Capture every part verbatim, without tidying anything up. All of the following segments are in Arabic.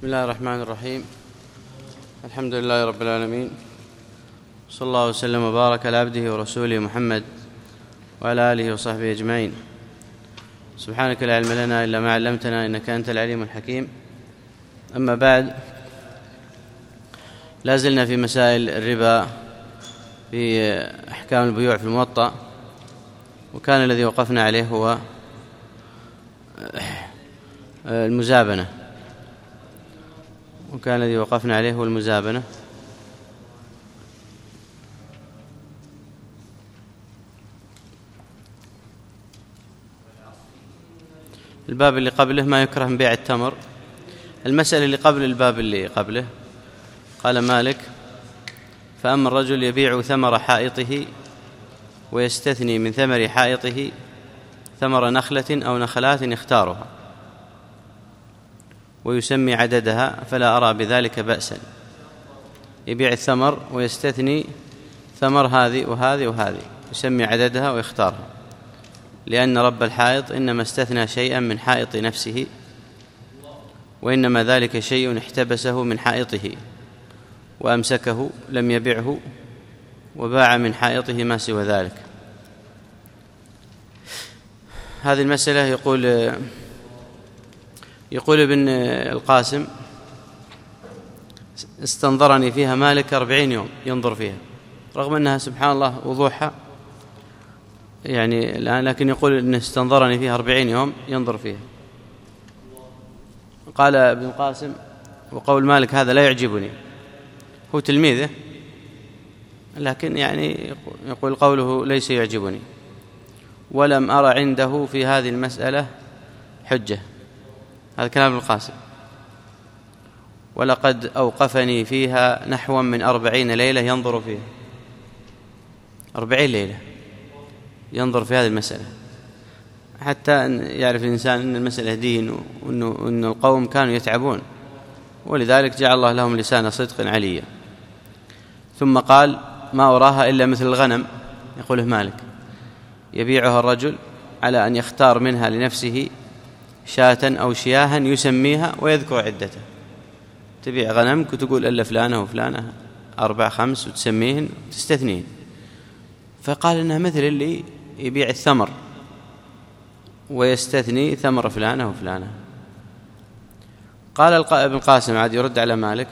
بسم الله الرحمن الرحيم. الحمد لله رب العالمين، صلى الله وسلم وبارك على عبده ورسوله محمد وعلى آله وصحبه أجمعين. سبحانك لا علم لنا إلا ما علمتنا إنك أنت العليم الحكيم. أما بعد، لا زلنا في مسائل الربا في أحكام البيوع في الموطأ، وكان الذي وقفنا عليه هو المزابنة وكان الذي وقفنا عليه هو المزابنة الباب اللي قبله ما يكره من بيع التمر. المسألة اللي قبل الباب اللي قبله قال مالك: فأما الرجل يبيع ثمر حائطه ويستثني من ثمر حائطه ثمر نخلة أو نخلات يختارها ويسمي عددها، فلا أرى بذلك بأسا. يبيع الثمر ويستثني ثمر هذه وهذه وهذه، يسمي عددها ويختارها، لأن رب الحائط إنما استثنى شيئا من حائط نفسه، وإنما ذلك شيء احتبسه من حائطه وأمسكه لم يبعه، وباع من حائطه ما سوى ذلك. هذه المسألة يقول يقول ابن القاسم: استنظرني فيها مالك أربعين يوم ينظر فيها، رغم أنها سبحان الله وضوحها يعني الآن، لكن يقول إن استنظرني فيها أربعين يوم ينظر فيها. قال ابن القاسم: وقول مالك هذا لا يعجبني، هو تلميذه لكن يعني يقول قوله ليس يعجبني، ولم أرى عنده في هذه المسألة حجة. هذا كلام ابن القاسم. ولقد أوقفني فيها نحو من أربعين ليلة ينظر فيها، أربعين ليلة ينظر في هذه المسألة، حتى أن يعرف الإنسان أن المسألة دين، وأن القوم كانوا يتعبون، ولذلك جعل الله لهم لسان صدق عليا. ثم قال: ما أراها إلا مثل الغنم، يقوله مالك، يبيعها الرجل على أن يختار منها لنفسه شاة أو شياها يسميها ويذكر عدته. تبيع غنمك وتقول إلا فلانة وفلانة أربع خمس وتسميهن وتستثنيهن. فقال إنها مثل اللي يبيع الثمر ويستثني ثمر فلانة وفلانة. قال ابن القاسم عاد يرد على مالك: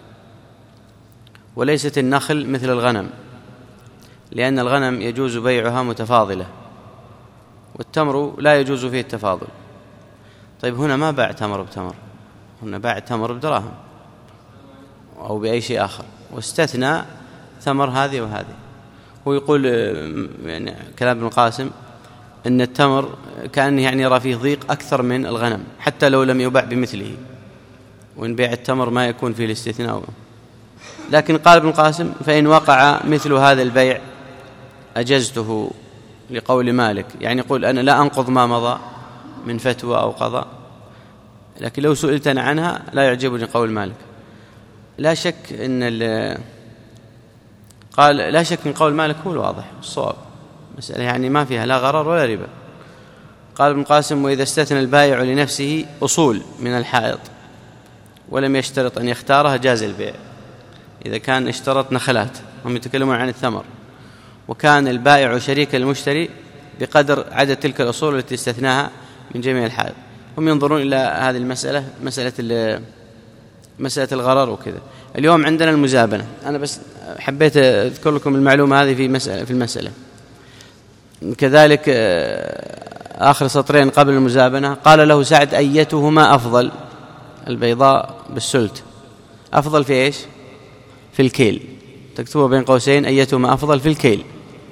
وليست النخل مثل الغنم، لأن الغنم يجوز بيعها متفاضلة، والتمر لا يجوز فيه التفاضل. طيب هنا ما باع تمر بتمر، هنا باع تمر بدراهم أو بأي شيء آخر، واستثنى ثمر هذه وهذه. هو يقول يعني كلام ابن القاسم أن التمر كان يعني يرى فيه ضيق أكثر من الغنم حتى لو لم يباع بمثله، وإن بيع التمر ما يكون فيه الاستثناء. لكن قال ابن القاسم: فإن وقع مثل هذا البيع أجزته، لقول مالك، يعني يقول أنا لا أنقض ما مضى من فتوى أو قضاء، لكن لو سئلتنا عنها لا يعجبني قول مالك. لا شك أن قال لا شك من قول مالك هو الواضح الصواب، مسألة يعني ما فيها لا غرر ولا ربا. قال ابن القاسم: وإذا استثنى البائع لنفسه أصول من الحائط ولم يشترط أن يختارها جاز البيع. إذا كان اشترط نخلات، هم يتكلمون عن الثمر، وكان البائع شريك المشتري بقدر عدد تلك الأصول التي استثناها من جميع الحائط. هم ينظرون إلى هذه المسألة، مسألة مسألة الغرر وكذا. اليوم عندنا المزابنة، أنا بس حبيت أذكر لكم المعلومة هذه في مسألة في المسألة. كذلك آخر سطرين قبل المزابنة قال له سعد: أيتهما أفضل؟ البيضاء بالسلت أفضل في إيش؟ في الكيل. تكتبوا بين قوسين: أيتهما أفضل في الكيل،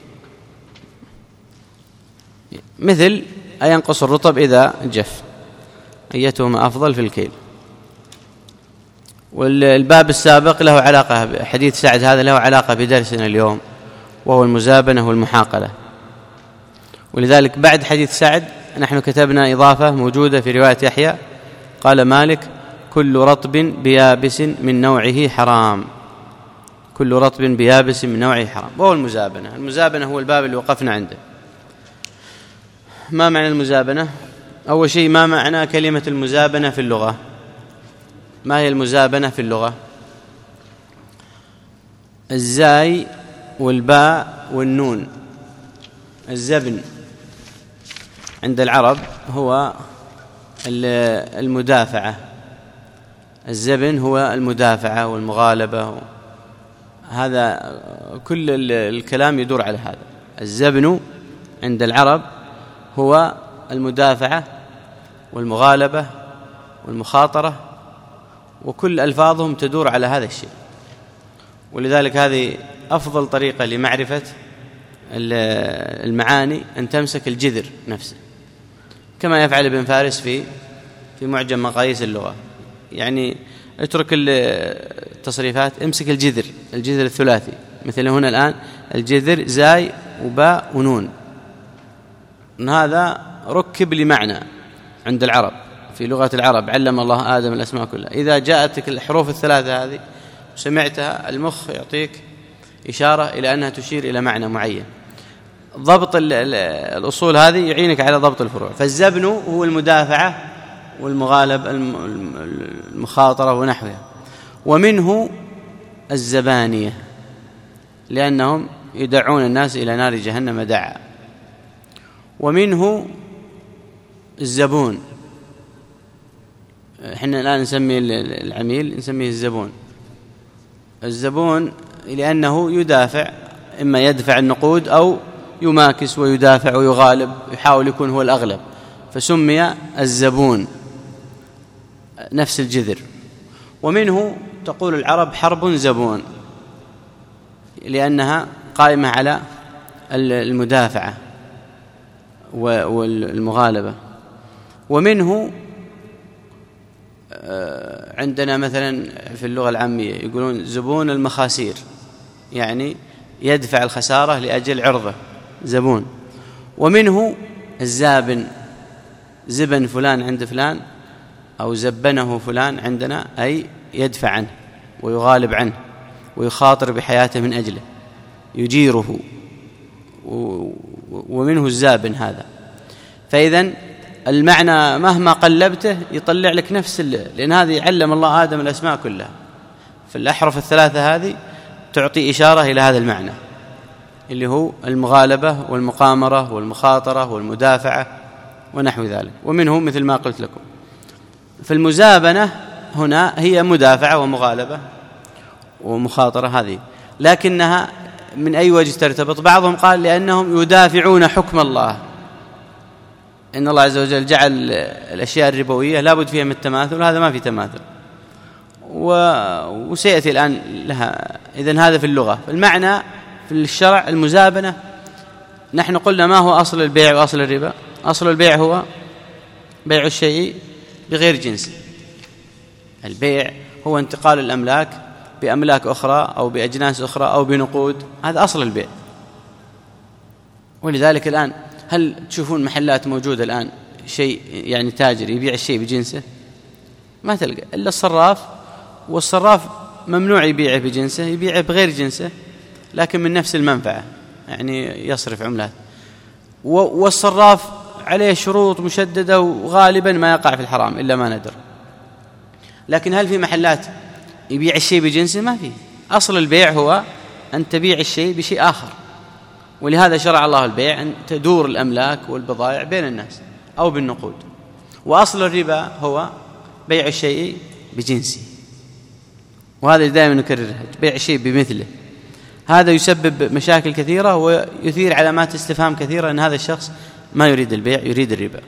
مثل أينقص الرطب إذا جف. أيتهما أفضل في الكيل. والباب السابق له علاقة، حديث سعد هذا له علاقة بدرسنا اليوم، وهو المزابنة والمحاقلة. ولذلك بعد حديث سعد نحن كتبنا إضافة موجودة في رواية يحيى، قال مالك: كل رطب بيابس من نوعه حرام، كل رطب بيابس من نوعه حرام، وهو المزابنة. المزابنة هو الباب اللي وقفنا عنده. ما معنى المزابنة؟ أول شيء، ما معنى كلمة المزابنة في اللغة؟ ما هي المزابنة في اللغة؟ الزاي والباء والنون. الزبن عند العرب هو المدافعة، الزبن هو المدافعة والمغالبة، هذا كل الكلام يدور على هذا. الزبن عند العرب هو المدافعة والمغالبة والمخاطرة، وكل ألفاظهم تدور على هذا الشيء. ولذلك هذه أفضل طريقة لمعرفة المعاني، أن تمسك الجذر نفسه، كما يفعل ابن فارس في في معجم مقاييس اللغة. يعني اترك التصريفات، امسك الجذر، الجذر الثلاثي، مثل هنا الآن الجذر زاي وباء ونون، هذا ركب لمعنى عند العرب. في لغة العرب علم الله آدم الأسماء كلها. إذا جاءتك الحروف الثلاثة هذه وسمعتها، المخ يعطيك إشارة إلى أنها تشير إلى معنى معين. ضبط الأصول هذه يعينك على ضبط الفروع. فالزبن هو المدافعة والمغالب، المخاطرة ونحوها. ومنه الزبانية، لأنهم يدعون الناس إلى نار جهنم دعا. ومنه الزبون، احنا الآن نسمي العميل نسميه الزبون. الزبون لأنه يدافع، إما يدفع النقود أو يماكس ويدافع ويغالب، يحاول يكون هو الأغلب، فسمي الزبون، نفس الجذر. ومنه تقول العرب حرب زبون، لأنها قائمة على المدافعة والمغالبة. ومنه عندنا مثلا في اللغة العامية يقولون زبون المخاسير، يعني يدفع الخسارة لأجل عرضه، زبون. ومنه الزابن، زبن فلان عند فلان، أو زبنه فلان عندنا، أي يدفع عنه ويغالب عنه ويخاطر بحياته من أجله، يجيره. ومنه الزابن هذا. فإذن المعنى مهما قلبته يطلع لك نفس اللي. لأن هذه يعلم الله آدم الأسماء كلها، في الأحرف الثلاثة هذه تعطي إشارة إلى هذا المعنى، اللي هو المغالبة والمقامرة والمخاطرة والمدافعة ونحو ذلك. ومنه مثل ما قلت لكم. فالمزابنة هنا هي مدافعة ومغالبة ومخاطرة هذه، لكنها من أي وجه ترتبط؟ بعضهم قال لأنهم يدافعون حكم الله، إن الله عز وجل جعل الأشياء الربوية لا بد فيها من التماثل، وهذا ما في تماثل، وسيأتي الآن لها. إذن هذا في اللغة. المعنى في الشرع المزابنة، نحن قلنا ما هو أصل البيع وأصل الربا؟ أصل البيع هو بيع الشيء بغير جنسه. البيع هو انتقال الأملاك بأملاك أخرى أو بأجناس أخرى أو بنقود، هذا أصل البيع. ولذلك الآن هل تشوفون محلات موجودة الآن شيء يعني تاجر يبيع الشيء بجنسه؟ ما تلقى إلا الصراف، والصراف ممنوع يبيعه بجنسه، يبيعه بغير جنسه لكن من نفس المنفعة، يعني يصرف عملات. والصراف عليه شروط مشددة، وغالبا ما يقع في الحرام إلا ما ندر. لكن هل في محلات يبيع الشيء بجنسه؟ ما فيه. أصل البيع هو أن تبيع الشيء بشيء آخر. ولهذا شرع الله البيع، أن تدور الأملاك والبضائع بين الناس أو بالنقود. وأصل الربا هو بيع الشيء بجنسه، وهذا دائما نكررها، بيع الشيء بمثله. هذا يسبب مشاكل كثيرة ويثير علامات استفهام كثيرة، أن هذا الشخص ما يريد البيع، يريد الربا.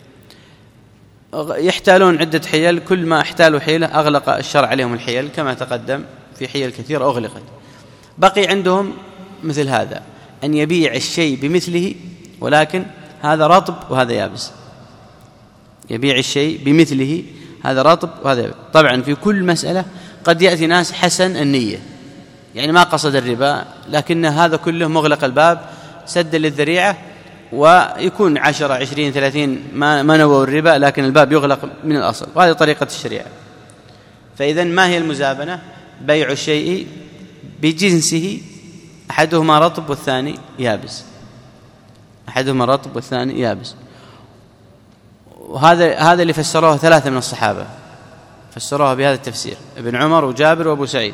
يحتالون عدة حيل، كل ما احتالوا حيلة أغلق الشرع عليهم الحيل، كما تقدم في حيل كثيرة أغلقت. بقي عندهم مثل هذا، أن يبيع الشيء بمثله، ولكن هذا رطب وهذا يابس. يبيع الشيء بمثله، هذا رطب وهذا يابس. طبعا في كل مسألة قد يأتي ناس حسن النية، يعني ما قصد الربا، لكن هذا كله مغلق الباب سدا للذريعة، ويكون عشرة عشرين ثلاثين ما, ما نووا الربا، لكن الباب يغلق من الأصل. وهذه طريقة الشريعة. فإذن ما هي المزابنة؟ بيع الشيء بجنسه، أحدهما رطب والثاني يابس، أحدهما رطب والثاني يابس. وهذا هذا اللي فسروه ثلاثة من الصحابة، فسروها بهذا التفسير ابن عمر وجابر وأبو سعيد،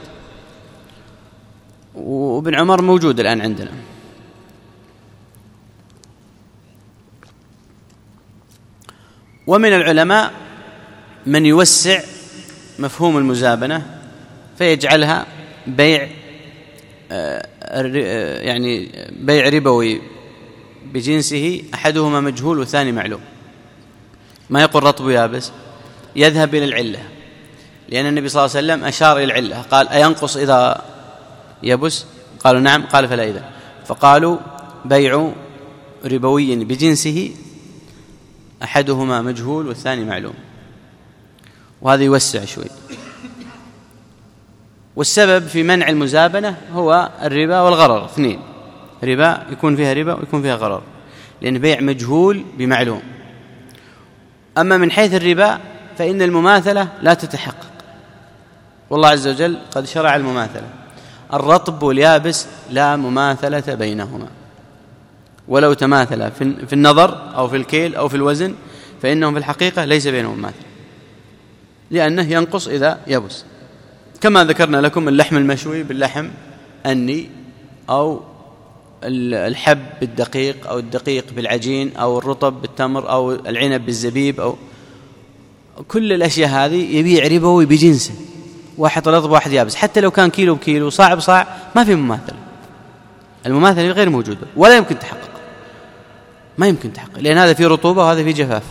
وابن عمر موجود الآن عندنا. ومن العلماء من يوسع مفهوم المزابنة فيجعلها بيع يعني بيع ربوي بجنسه أحدهما مجهول والثاني معلوم، ما يقول رطب يابس، يذهب إلى العلة، لأن النبي صلى الله عليه وسلم أشار إلى العلة، قال أينقص إذا يبس؟ قالوا نعم، قال فلا إذا، فقالوا بيع ربوي بجنسه أحدهما مجهول والثاني معلوم، وهذا يوسع شوي. والسبب في منع المزابنة هو الربا والغرر، اثنين، ربا يكون فيها ربا ويكون فيها غرر، لأن بيع مجهول بمعلوم. أما من حيث الربا فإن المماثلة لا تتحقق، والله عز وجل قد شرع المماثلة، الرطب واليابس لا مماثلة بينهما، ولو تماثل في النظر أو في الكيل أو في الوزن فإنهم في الحقيقة ليس بينهم مماثلة، لأنه ينقص إذا يبس، كما ذكرنا لكم اللحم المشوي باللحم الني، أو الحب بالدقيق، أو الدقيق بالعجين، أو الرطب بالتمر، أو العنب بالزبيب، أو كل الأشياء هذه يبيع ربوي بجنسه، واحد رطب واحد يابس، حتى لو كان كيلو بكيلو صاع بصاع ما في مماثلة، المماثلة غير موجودة ولا يمكن تحقق، ما يمكن تحقق، لأن هذا فيه رطوبة وهذا فيه جفاف.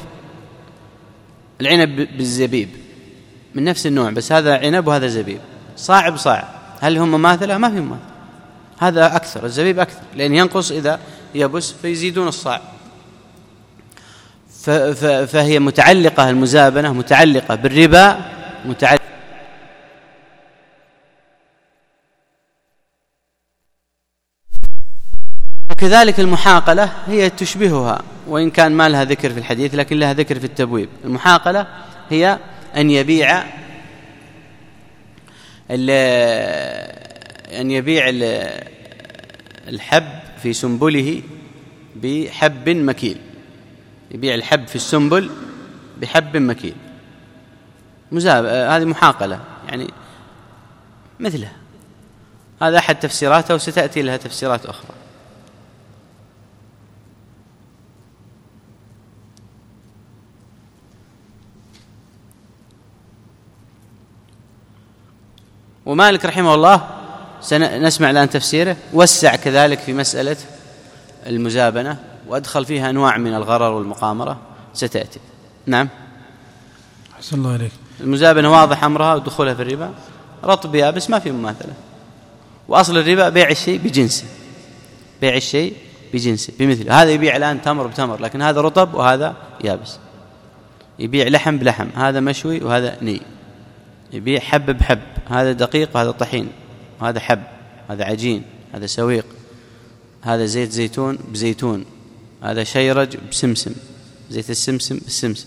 العنب بالزبيب من نفس النوع، بس هذا عنب وهذا زبيب، صاع بصاع، هل هم مماثلة؟ ما في مماثلة، هذا أكثر، الزبيب أكثر، لأن ينقص إذا يبس فيزيدون الصاع. فهي متعلقة، المزابنة متعلقة بالربا، متعلقة وكذلك المحاقلة هي تشبهها، وإن كان ما لها ذكر في الحديث لكن لها ذكر في التبويب. المحاقلة هي أن يبيع أن يبيع الحب في سنبله بحب مكيل، يبيع الحب في السنبل بحب مكيل، مزاب، هذه محاقلة يعني مثلها، هذا أحد تفسيراتها وستأتي لها تفسيرات أخرى. ومالك رحمه الله سنسمع الآن تفسيره، وسع كذلك في مسألة المزابنة وأدخل فيها أنواع من الغرر والمقامرة ستأتي. نعم. أحسن الله عليك. المزابنة واضح أمرها ودخولها في الربا، رطب يابس ما في مماثلة، وأصل الربا بيع الشيء بجنسه، بيع الشيء بجنسه بمثله، هذا يبيع الآن تمر بتمر لكن هذا رطب وهذا يابس، يبيع لحم بلحم، هذا مشوي وهذا ني، يبيع حب بحب، هذا دقيق وهذا طحين، وهذا حب، هذا عجين، هذا سويق، هذا زيت زيتون بزيتون، هذا شيرج بسمسم، زيت السمسم بالسمسم،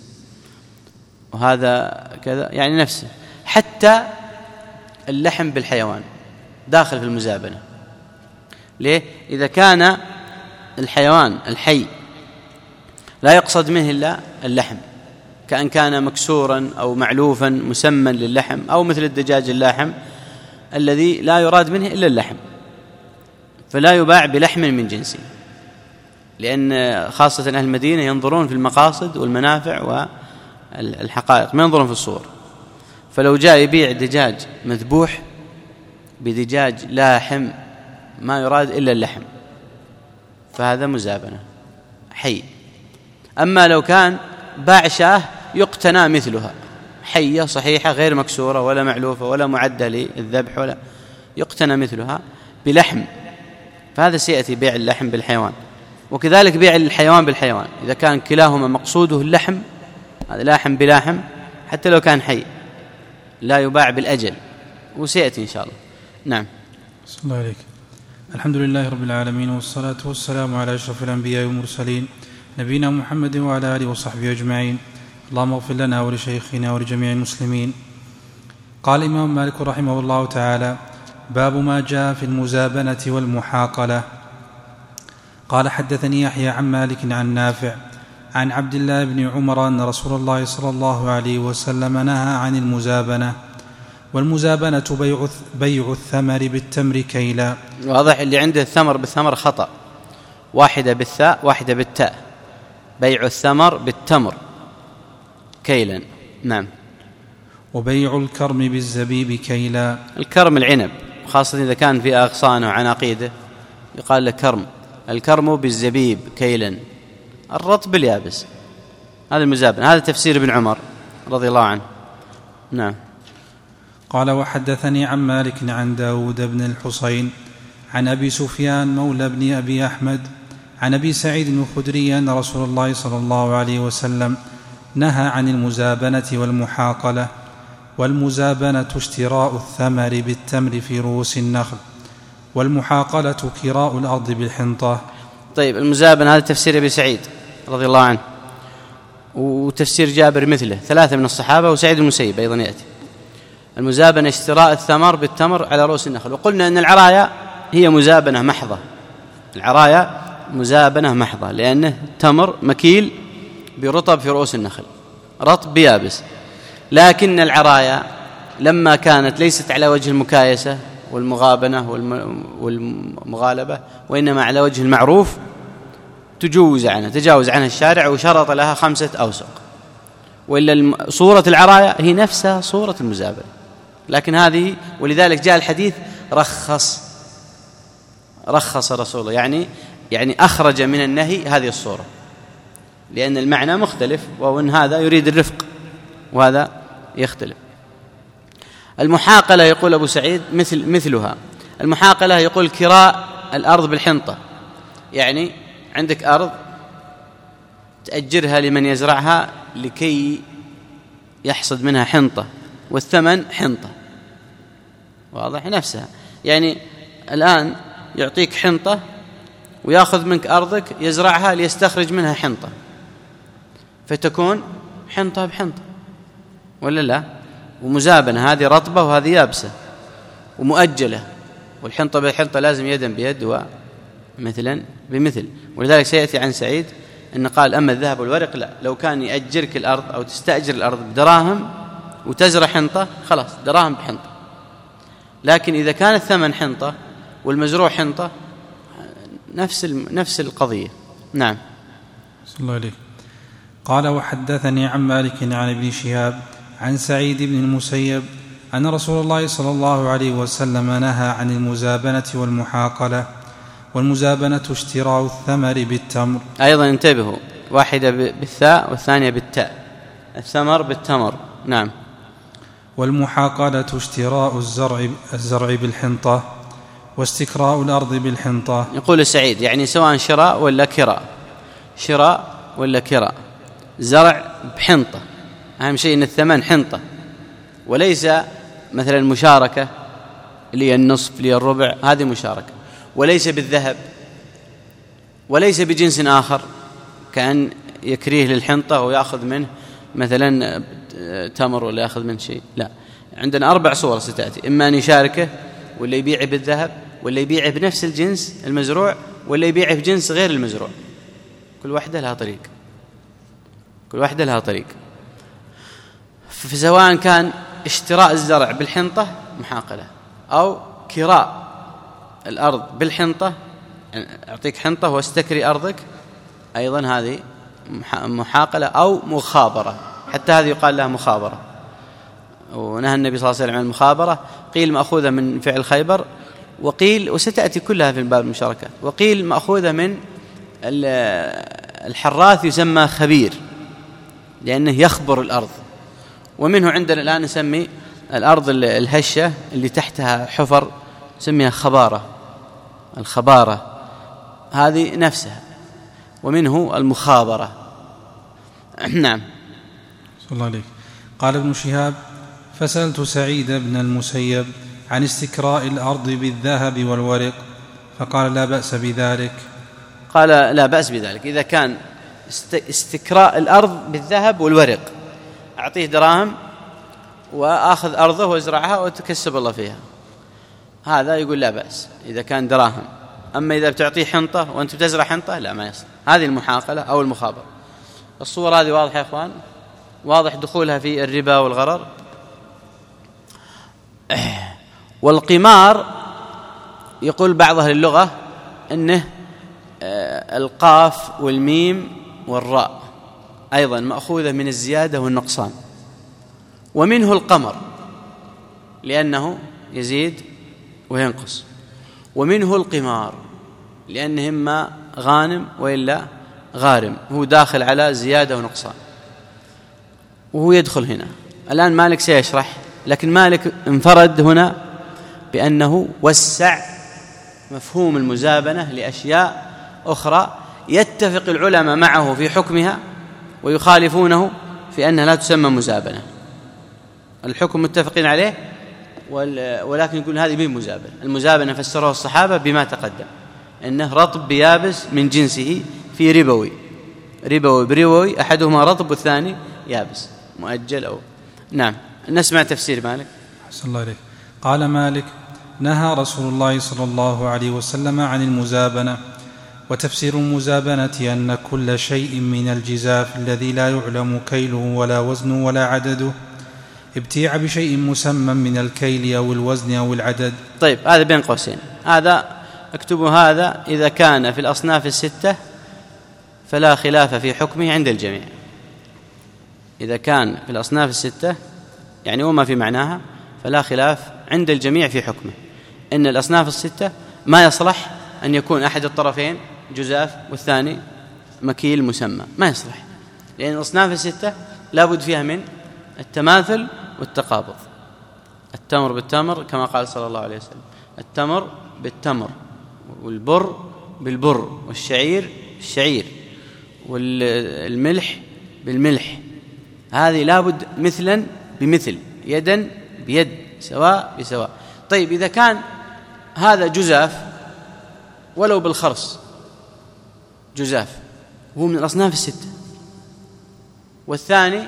وهذا كذا، يعني نفسه. حتى اللحم بالحيوان داخل في المزابنة. ليه؟ إذا كان الحيوان الحي لا يقصد منه إلا اللحم، كأن كان مكسورا أو معلوفا مسمى للحم، أو مثل الدجاج اللحم الذي لا يراد منه إلا اللحم، فلا يباع بلحم من جنسه، لأن خاصة أهل المدينة ينظرون في المقاصد والمنافع والحقائق، ما ينظرون في الصور. فلو جاء يبيع دجاج مذبوح بدجاج لاحم ما يراد إلا اللحم فهذا مزابنة حي. أما لو كان باع شاه يقتنى مثلها حية صحيحة غير مكسورة ولا معلوفة ولا معدة للذبح ولا، يقتنى مثلها بلحم، فهذا سيأتي بيع اللحم بالحيوان. وكذلك بيع الحيوان بالحيوان إذا كان كلاهما مقصوده اللحم، هذا لاحم بلاحم حتى لو كان حي لا يباع بالأجل، وسيأتي إن شاء الله. نعم. صلى الله عليك. الحمد لله رب العالمين، والصلاة والسلام على أشرف الأنبياء والمرسلين نبينا محمد وعلى آله وصحبه أجمعين. اللهم اغفر لنا ولشيخنا ولجميع المسلمين. قال الإمام مالك رحمه الله تعالى: باب ما جاء في المزابنة والمحاقلة. قال: حدثني يحيى عن مالك عن نافع عن عبد الله بن عمر أن رسول الله صلى الله عليه وسلم نهى عن المزابنة. والمزابنة بيع, بيع الثمر بالتمر كيلا. واضح اللي عنده الثمر بالثمر خطأ، واحدة بالثاء واحدة بالتاء، بيع الثمر بالتمر كيلا. نعم. وبيع الكرم بالزبيب كيلا. الكرم العنب، خاصة إذا كان في أغصانه وعناقيده يقال له كرم. الكرم بالزبيب كيلا، الرطب باليابس، هذا المزابنة. هذا تفسير ابن عمر رضي الله عنه. نعم. قال وحدثني عن مالك عن داود بن الحصين عن أبي سفيان مولى بن أبي أحمد عن أبي سعيد الخدري أن رسول الله صلى الله عليه وسلم نهى عن المزابنة والمحاقلة. والمزابنة اشتراء الثمر بالتمر في رؤوس النخل، والمحاقلة كراء الأرض بالحنطة. طيب، المزابنة هذا تفسير أبي سعيد رضي الله عنه، وتفسير جابر مثله، ثلاثة من الصحابة، وسعيد المسيب أيضا يأتي. المزابنة اشتراء الثمر بالتمر على رؤوس النخل. وقلنا أن العرايا هي مزابنة محضة، العرايا مزابنة محضة، لأنه تمر مكيل برطب في رؤوس النخل، رطب بيابس. لكن العرايا لما كانت ليست على وجه المكايسة والمغابنة والمغالبة، وإنما على وجه المعروف، تجوز عنها تجاوز عنها الشارع وشرط لها خمسة أوسق. وإلا صورة العرايا هي نفسها صورة المزابنة، لكن هذه، ولذلك جاء الحديث رخص رخص رسول الله، يعني يعني أخرج من النهي هذه الصورة، لأن المعنى مختلف، وأن هذا يريد الرفق وهذا يختلف. المحاقلة يقول أبو سعيد مثل مثلها. المحاقلة يقول كراء الأرض بالحنطة، يعني عندك أرض تأجرها لمن يزرعها لكي يحصد منها حنطة، والثمن حنطة، واضح نفسها. يعني الآن يعطيك حنطة ويأخذ منك أرضك يزرعها ليستخرج منها حنطة، فتكون حنطة بحنطة، ولا لا؟ ومزابنة، هذه رطبة وهذه يابسة ومؤجلة، والحنطة بالحنطة لازم يدا بيد ومثلا بمثل. ولذلك سيأتي عن سعيد أن قال أما الذهب والورق لا، لو كان يأجرك الأرض أو تستأجر الأرض بدراهم وتزرع حنطة خلاص دراهم بحنطة، لكن إذا كان الثمن حنطة والمزروع حنطة نفس نفس القضية. نعم. صلى الله عليه. قال وحدثني عن مالك عن ابن شهاب عن سعيد بن المسيب أن رسول الله صلى الله عليه وسلم نهى عن المزابنة والمحاقلة. والمزابنة اشتراء الثمر بالتمر. أيضا انتبهوا، واحدة بالثاء والثانية بالتاء، الثمر بالتمر. نعم. والمحاقلة اشتراء الزرع, الزرع بالحنطة، واستكراء الأرض بالحنطة. يقول السعيد يعني سواء شراء ولا كراء، شراء ولا كراء، زرع بحنطة، أهم شيء أن الثمن حنطة، وليس مثلا مشاركة لي النصف لي الربع، هذه مشاركة، وليس بالذهب، وليس بجنس آخر كأن يكريه للحنطة ويأخذ منه مثلا تمر ولا يأخذ منه شيء، لا. عندنا أربع صور ستأتي، إما أن يشاركه ولا يبيعه بالذهب، ولا يبيعه بنفس الجنس المزروع، ولا يبيعه بجنس غير المزروع. كل واحدة لها طريق، كل واحدة لها طريق. فسواء كان اشتراء الزرع بالحنطة محاقلة، أو كراء الأرض بالحنطة، يعني أعطيك حنطة واستكري أرضك، أيضا هذه محاقلة أو مخابرة، حتى هذه يقال لها مخابرة. ونهى النبي صلى الله عليه وسلم عن المخابرة، قيل مأخوذة من فعل خيبر، وقيل وستأتي كلها في باب المشاركة، وقيل مأخوذة من الحراث يسمى خبير لأنه يخبر الأرض. ومنه عندنا الآن نسمي الأرض الهشة اللي تحتها حفر نسميها خبارة، الخبارة هذه نفسها، ومنه المخابرة. نعم. صلى الله عليه. قال ابن شهاب فسألت سعيد بن المسيب عن استكراء الأرض بالذهب والورق فقال لا بأس بذلك. قال لا بأس بذلك إذا كان استكراء الأرض بالذهب والورق، أعطيه دراهم وآخذ أرضه وازرعها وتكسب الله فيها، هذا يقول لا بأس إذا كان دراهم. أما إذا بتعطيه حنطة وأنت بتزرع حنطة لا، ما يصل، هذه المحاقلة أو المخابرة. الصور هذه واضحة يا إخوان؟ واضح دخولها في الربا والغرر. والقمار يقول بعض أهل اللغة أنه القاف والميم والراء أيضا مأخوذة من الزيادة والنقصان، ومنه القمر لأنه يزيد وينقص، ومنه القمار لأنه إما غانم وإلا غارم، هو داخل على زيادة ونقصان وهو يدخل هنا. الآن مالك سيشرح، لكن مالك انفرد هنا بأنه وسع مفهوم المزابنة لأشياء أخرى يتفق العلماء معه في حكمها ويخالفونه في أنها لا تسمى مزابنة. الحكم متفقين عليه ولكن يقول هذه بين مزابنة. المزابنة فسره الصحابة بما تقدم، أنه رطب بيابس من جنسه في ربوي، ربوي بربوي، أحدهما رطب والثاني يابس مؤجل أو نعم. نسمع تفسير مالك. أحسن الله إليك. قال مالك: نهى رسول الله صلى الله عليه وسلم عن المزابنة. وتفسير المزابنة أن كل شيء من الجزاف الذي لا يعلم كيله ولا وزنه ولا عدده ابتيع بشيء مسمى من الكيل أو الوزن أو العدد. طيب هذا بين قوسين، هذا اكتبوا هذا إذا كان في الأصناف الستة فلا خلاف في حكمه عند الجميع. إذا كان في الأصناف الستة يعني وما في معناها فلا خلاف عند الجميع في حكمه، إن الأصناف الستة ما يصلح أن يكون أحد الطرفين جزاف والثاني مكيل مسمى، ما يصلح، لأن الأصناف الستة لابد فيها من التماثل والتقابض. التمر بالتمر كما قال صلى الله عليه وسلم، التمر بالتمر، والبر بالبر، والشعير بالشعير، والملح بالملح. هذه لابد مثلا بمثل، يدا بيد، سواء بسواء. طيب إذا كان هذا جزاف ولو بالخرص جزاف هو من الأصناف الستة، والثاني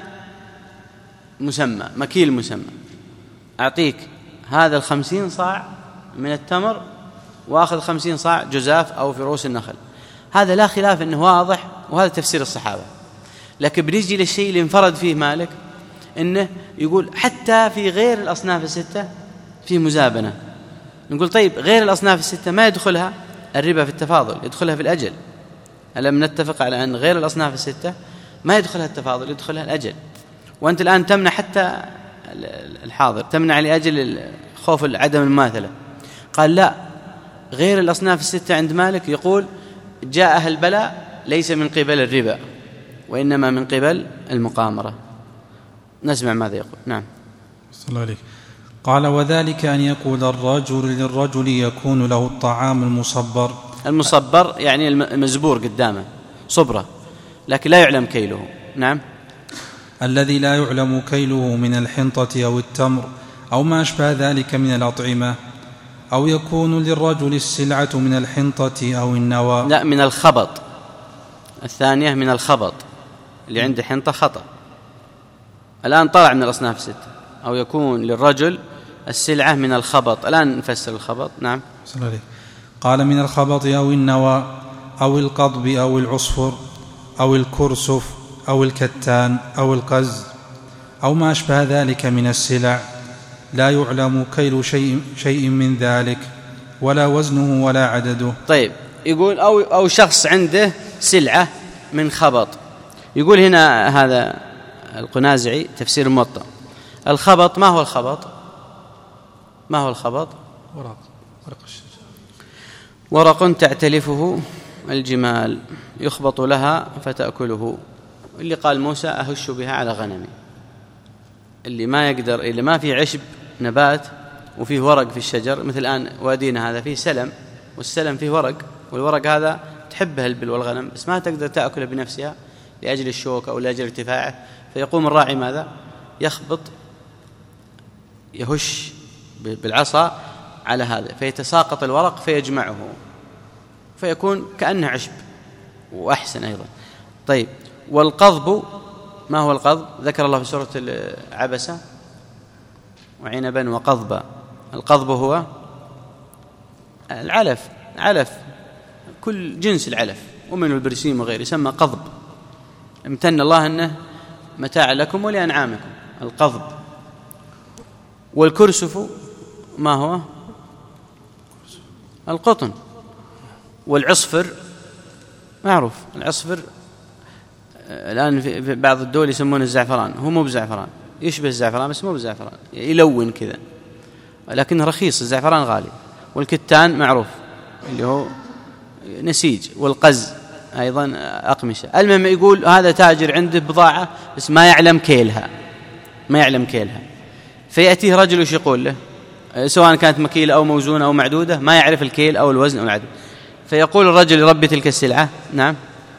مسمى مكيل مسمى، أعطيك هذا الخمسين صاع من التمر وأخذ خمسين صاع جزاف أو في رؤوس النخل، هذا لا خلاف أنه واضح، وهذا تفسير الصحابة. لكن بنجي للشيء اللي انفرد فيه مالك، إنه يقول حتى في غير الأصناف الستة في مزابنة. نقول طيب غير الأصناف الستة ما يدخلها الربا في التفاضل، يدخلها في الأجل. ألم نتفق على أن غير الأصناف الستة ما يدخلها التفاضل، يدخلها الأجل. وأنت الآن تمنع حتى الحاضر، تمنع لأجل خوف عدم المماثلة. قال لا، غير الأصناف الستة عند مالك يقول جاءها البلاء ليس من قبل الربا وإنما من قبل المقامرة. نسمع ماذا يقول. نعم. صلى الله عليه. قال: وذلك أن يقول الرجل للرجل يكون له الطعام المصبر. المصبر يعني المزبور قدامه صبرة لكن لا يعلم كيله. نعم. الذي لا يعلم كيله من الحنطة أو التمر أو ما أشبه ذلك من الأطعمة. أو يكون للرجل السلعة من الحنطة أو النوى. لا، من الخبط. الثانية من الخبط، اللي عنده حنطة خطأ. الآن طلع من الأصناف الستة. أو يكون للرجل السلعة من الخبط. الآن نفسر الخبط. نعم. صلى الله عليه. قال: من الخبط أو النوى أو القضب أو العصفر أو الكرسف أو الكتان أو القز أو ما أشبه ذلك من السلع لا يعلم كيل شيء, شيء من ذلك ولا وزنه ولا عدده. طيب يقول أو, أو شخص عنده سلعة من خبط. يقول هنا هذا القنازعي تفسير الموطأ، الخبط ما هو الخبط؟ ما هو الخبط؟ ورق ورق الشجر. ورق تعتلفه الجمال يخبط لها فتأكله. اللي قال موسى أهش بها على غنمي، اللي ما يقدر، اللي ما في عشب نبات وفيه ورق في الشجر، مثل الآن وادينا هذا فيه سلم، والسلم فيه ورق، والورق هذا تحبه البل والغنم بس ما تقدر تأكله بنفسها لأجل الشوك أو لأجل ارتفاعه، فيقوم الراعي ماذا؟ يخبط، يهش بالعصا على هذا فيتساقط الورق فيجمعه فيكون كأنه عشب وأحسن أيضا. طيب والقضب ما هو القضب؟ ذكر الله في سورة العبسة وعنبا وقضبا. القضب هو العلف، علف كل جنس العلف ومن البرسيم وغيره يسمى قضب. امتن الله أنه متاع لكم ولأنعامكم، القضب. والكرسف ما هو؟ القطن. والعصفر معروف، العصفر الآن في بعض الدول يسمونه الزعفران، هو مو بزعفران، يشبه الزعفران بس مو بزعفران، يلون كذا، لكن رخيص، الزعفران غالي. والكتان معروف اللي هو نسيج. والقز أيضا أقمشة. المهم يقول هذا تاجر عنده بضاعة بس ما يعلم كيلها، ما يعلم كيلها، فيأتيه رجل وش يقول له، سواء كانت مكيلة أو موزونة أو معدودة، ما يعرف الكيل أو الوزن أو العدد، فيقول الرجل لرب تلك السلعة. نعم.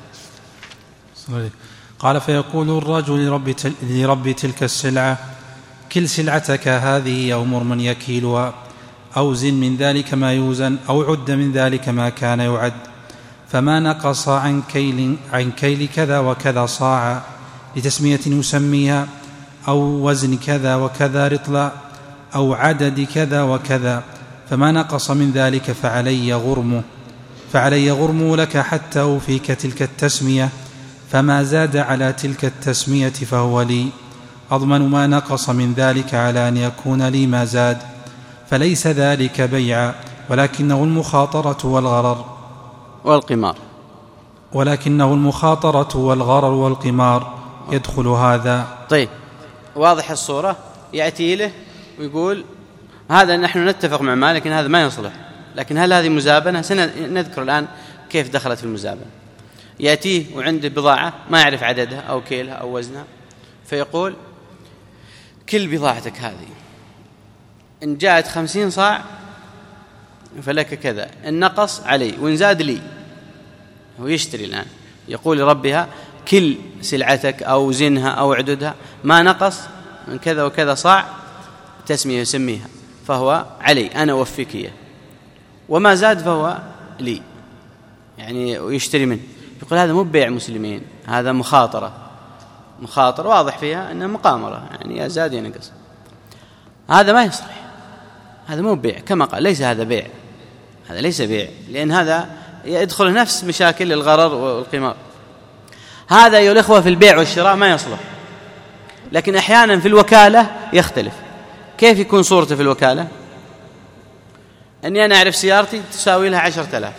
قال فيقول الرجل لرب, تل... لرب تلك السلعة كل سلعتك هذه أو من يكيلها، أو زن من ذلك ما يوزن، أو عد من ذلك ما كان يعد، فما نقص عن كيل, عن كيل كذا وكذا صاعا لتسمية يسميها، أو وزن كذا وكذا رطلا، أو عدد كذا وكذا، فما نقص من ذلك فعلي غرمه فعلي غرمه لك حتى أوفيك تلك التسمية، فما زاد على تلك التسمية فهو لي، أضمن ما نقص من ذلك على أن يكون لي ما زاد، فليس ذلك بيعا ولكنه المخاطرة والغرر والقمار ولكنه المخاطرة والغرر والقمار يدخل هذا. طيب واضح الصورة. يأتي له ويقول هذا نحن نتفق مع مالك إن هذا ما يصلح، لكن هل هذه مزابنة؟ سنذكر الآن كيف دخلت في المزابنة. يأتيه وعنده بضاعة ما يعرف عددها أو كيلها أو وزنها، فيقول كل بضاعتك هذه إن جاءت خمسين صاع فلك كذا، إن نقص علي وإن زاد لي. هو يشتري الآن، يقول لربها كل سلعتك أو زنها أو عددها ما نقص من كذا وكذا صاع تسمية يسميها فهو علي، أنا أوفيك إياه، وما زاد فهو لي، يعني ويشتري منه. يقول هذا مو بيع مسلمين، هذا مخاطرة، مخاطرة واضح فيها أنها مقامرة، يعني يا زاد يا نقص. هذا ما يصلح، هذا مو بيع كما قال، ليس هذا بيع، هذا ليس بيع، لأن هذا يدخل نفس مشاكل الغرر والقمار. هذا أيها الأخوة في البيع والشراء ما يصلح، لكن أحيانا في الوكالة يختلف. كيف يكون صورته في الوكالة؟ أني أنا أعرف سيارتي تساوي لها عشرة آلاف،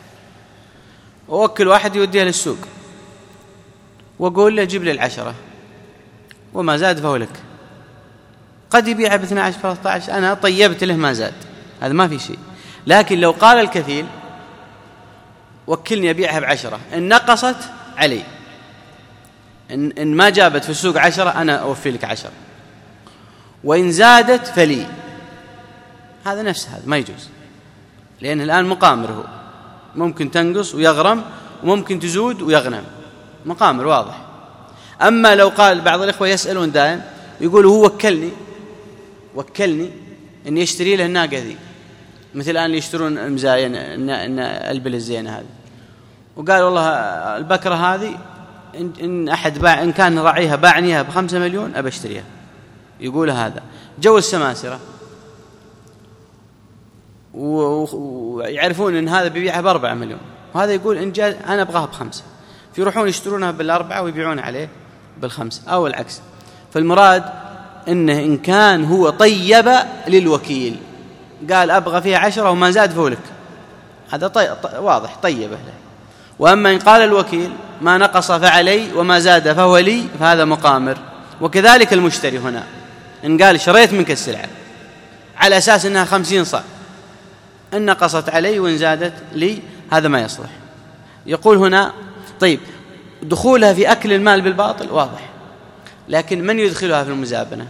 ووكل واحد يوديها للسوق وأقول له جيب لي العشرة وما زاد فهو لك. قد يبيعها باثنى عشر ثلاثة عشر، أنا طيبت له ما زاد، هذا ما في شيء. لكن لو قال الكفيل وكلني أبيعها بعشرة، إن نقصت علي، إن, إن ما جابت في السوق عشرة أنا أوفي لك عشرة، وإن زادت فلي. هذا نفس هذا ما يجوز، لأن الآن مقامر، هو ممكن تنقص ويغرم وممكن تزود ويغنم، مقامر واضح. أما لو قال بعض الإخوة يسألون دائم يقول هو وكلني وكلني أن يشتري له الناقة ذي، مثل الآن يشترون المزاين البل الزينة هذه، وقال والله البكرة هذه إن أحد باع، إن كان راعيها باعنيها بخمسة مليون أبى أشتريها، يقول هذا جو السماسرة، ويعرفون إن هذا بيبيعها بأربعة مليون، وهذا يقول إن جاء أنا أبغاها بخمسة، فيروحون يشترونها بالأربعة ويبيعون عليه بالخمسة أو العكس. فالمراد إنه إن كان هو طيب للوكيل، قال أبغى فيها عشرة وما زاد فولك، هذا طي... طي... واضح طيبه له. وأما إن قال الوكيل ما نقص فعلي وما زاد فهو لي، فهذا مقامر. وكذلك المشتري هنا إن قال شريت منك السلعة على أساس أنها خمسين صاع، إن نقصت علي وإن زادت لي، هذا ما يصلح. يقول هنا طيب دخولها في أكل المال بالباطل واضح، لكن من يدخلها في المزابنة؟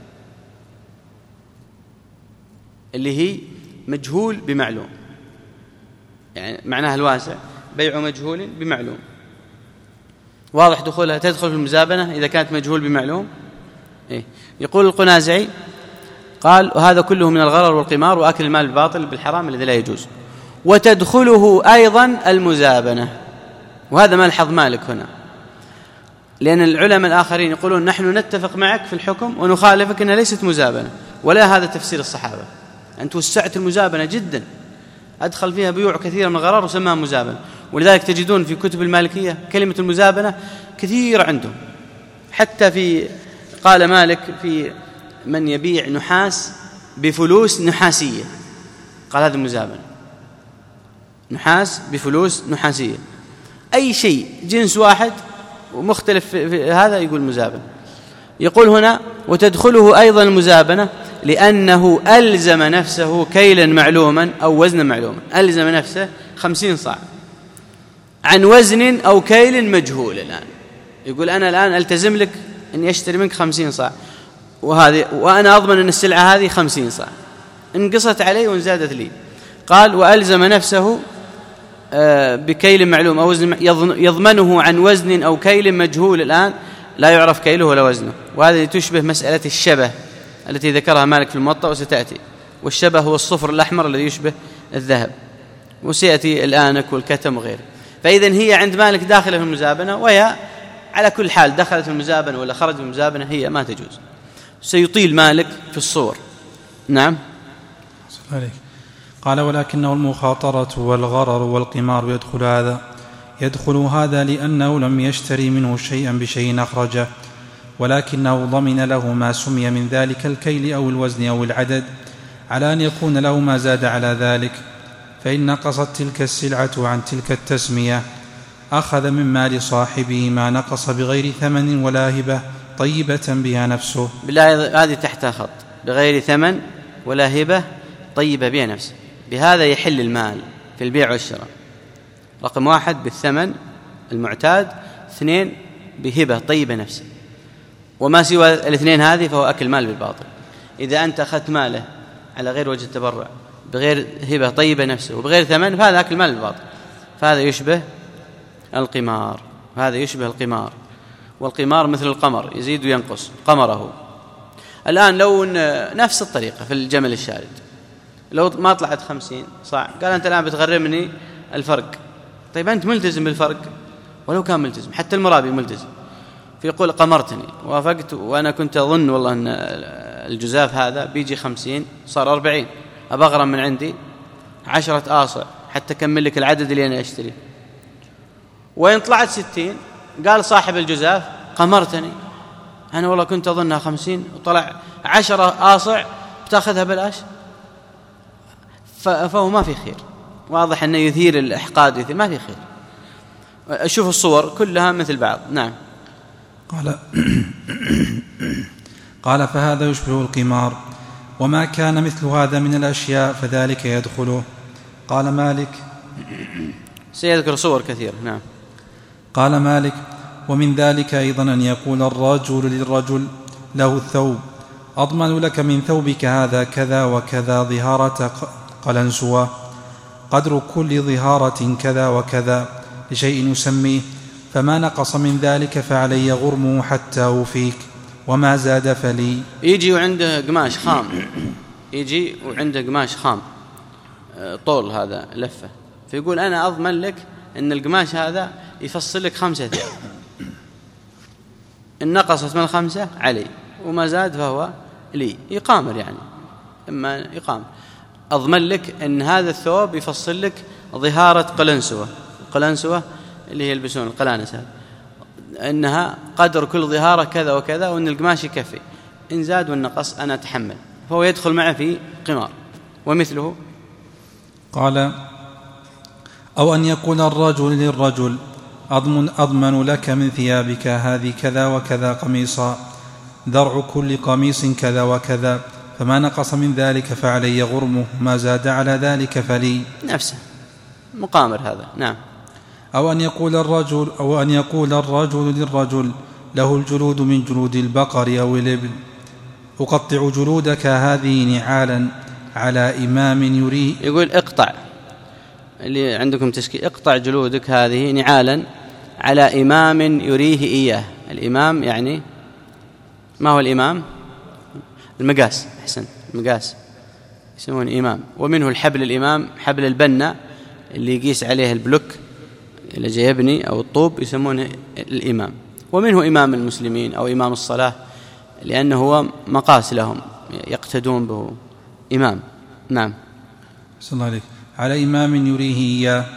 اللي هي مجهول بمعلوم، يعني معناها الواسع بيع مجهول بمعلوم، واضح دخولها تدخل في المزابنة إذا كانت مجهول بمعلوم. إيه؟ يقول القنازعي قال وهذا كله من الغرر والقمار وأكل المال بالباطل بالحرام الذي لا يجوز، وتدخله أيضا المزابنة. وهذا ملحظ مالك هنا، لأن العلماء الآخرين يقولون نحن نتفق معك في الحكم ونخالفك أنها ليست مزابنة، ولا هذا تفسير الصحابة. أنت وسعت المزابنة جدا، أدخل فيها بيوع كثيرة من الغرر وسماها مزابنة. ولذلك تجدون في كتب المالكية كلمة المزابنة كثير عندهم. حتى في قال مالك في من يبيع نحاس بفلوس نحاسية، قال هذا مزابنة، نحاس بفلوس نحاسية، أي شيء جنس واحد ومختلف في هذا يقول مزابنة. يقول هنا وتدخله أيضا المزابنة لأنه ألزم نفسه كيلا معلوما أو وزنا معلوما، ألزم نفسه خمسين صاع عن وزن أو كيل مجهول. الآن يقول أنا الآن ألتزم لك أن يشتري منك خمسين صاع، وهذه وأنا أضمن أن السلعة هذه خمسين صاع، انقصت علي وانزادت لي. قال وألزم نفسه بكيل معلوم أو وزن يضمنه عن وزن أو كيل مجهول، الآن لا يعرف كيله ولا وزنه. وهذه تشبه مسألة الشبه التي ذكرها مالك في الموطأ وستأتي، والشبه هو الصفر الأحمر الذي يشبه الذهب، وسيأتي الآنك والكتم وغيره. فإذن هي عند مالك داخلة في المزابنة، وهي على كل حال دخلت في المزابنة ولا خرجت من المزابنة هي ما تجوز. سيطيل مالك في الصور. نعم. قال ولكنه المخاطرة والغرر والقمار يدخل هذا يدخل هذا لأنه لم يشتري منه شيئا بشيء أخرجه، ولكنه ضمن له ما سمي من ذلك الكيل أو الوزن أو العدد على أن يكون له ما زاد على ذلك، فإن نقصت تلك السلعة عن تلك التسمية أخذ من مال صاحبه ما نقص بغير ثمن ولا هبة طيبة بها نفسه. بالله هذه تحتها خط، بغير ثمن ولا هبة طيبة بها نفسه. بهذا يحل المال في البيع والشراء. رقم واحد بالثمن المعتاد، اثنين بهبة طيبة نفسه، وما سوى الاثنين هذه فهو أكل مال بالباطل. إذا أنت أخذت ماله على غير وجه التبرع بغير هبة طيبة نفسه وبغير ثمن فهذا أكل مال بالباطل، فهذا يشبه القمار. هذا يشبه القمار، والقمار مثل القمر يزيد وينقص قمره. الآن لو نفس الطريقة في الجمل الشارد، لو ما طلعت خمسين صاع قال أنت الآن بتغرمني الفرق. طيب أنت ملتزم بالفرق ولو كان ملتزم، حتى المرابي ملتزم، فيقول قمرتني وافقت وأنا كنت أظن والله أن الجزاف هذا بيجي خمسين صار أربعين، أبغرم من عندي عشرة آصع حتى أكمل لك العدد اللي أنا أشتري. وإن طلعت ستين قال صاحب الجزاف قمرتني، أنا والله كنت أظنها خمسين وطلع عشرة آصع بتأخذها بلاش، فهو ما في خير. واضح أنه يثير الإحقاد، يثير ما في خير. أشوف الصور كلها مثل بعض. نعم. قال قال فهذا يشبه القمار، وما كان مثل هذا من الأشياء فذلك يدخله. قال مالك سيذكر صور كثير. نعم. قال مالك ومن ذلك أيضا أن يقول الرجل للرجل له الثوب أضمن لك من ثوبك هذا كذا وكذا ظهارة قلنسوة قدر كل ظهارة كذا وكذا لشيء يسميه، فما نقص من ذلك فعلي غرمه حتى أوفيك، وما زاد فلي. يجي وعنده قماش خام، يجي وعنده قماش خام طول هذا لفة، فيقول أنا أضمن لك أن القماش هذا يفصل لك خمسة ثياب، إن نقصت من الخمسة علي وما زاد فهو لي. يقامر يعني، إما يقامر. أضمن لك أن هذا الثوب يفصل لك ظهارة قلنسوة، قلنسوة اللي هي يلبسون القلانس هذا، أنها قدر كل ظهارة كذا وكذا، وأن القماش يكفي، إن زاد والنقص أنا أتحمل. فهو يدخل معه في قمار. ومثله قال أو أن يقول الرجل للرجل أضمن, أضمن لك من ثيابك هذه كذا وكذا قميصا درع كل قميص كذا وكذا، فما نقص من ذلك فعلي غرمه، ما زاد على ذلك فلي. نفسه مقامر هذا. نعم. أو أن يقول الرجل أو أن يقول الرجل للرجل له الجلود من جلود البقر أو الإبل أقطع جلودك هذه نعالا على إمام يريه. يقول اقطع، اللي عندكم تشكيل، اقطع جلودك هذه نعالا على إمام يريه إياه. الإمام يعني ما هو الإمام؟ المقاس. أحسن، المقاس يسمونه إمام. ومنه الحبل الإمام، حبل البنة اللي يقيس عليه البلوك اللي جاي يبني أو الطوب يسمونه الإمام. ومنه إمام المسلمين أو إمام الصلاة، لأنه هو مقاس لهم يقتدون به، إمام. نعم. صلى الله عليه على إمام يريه إياه،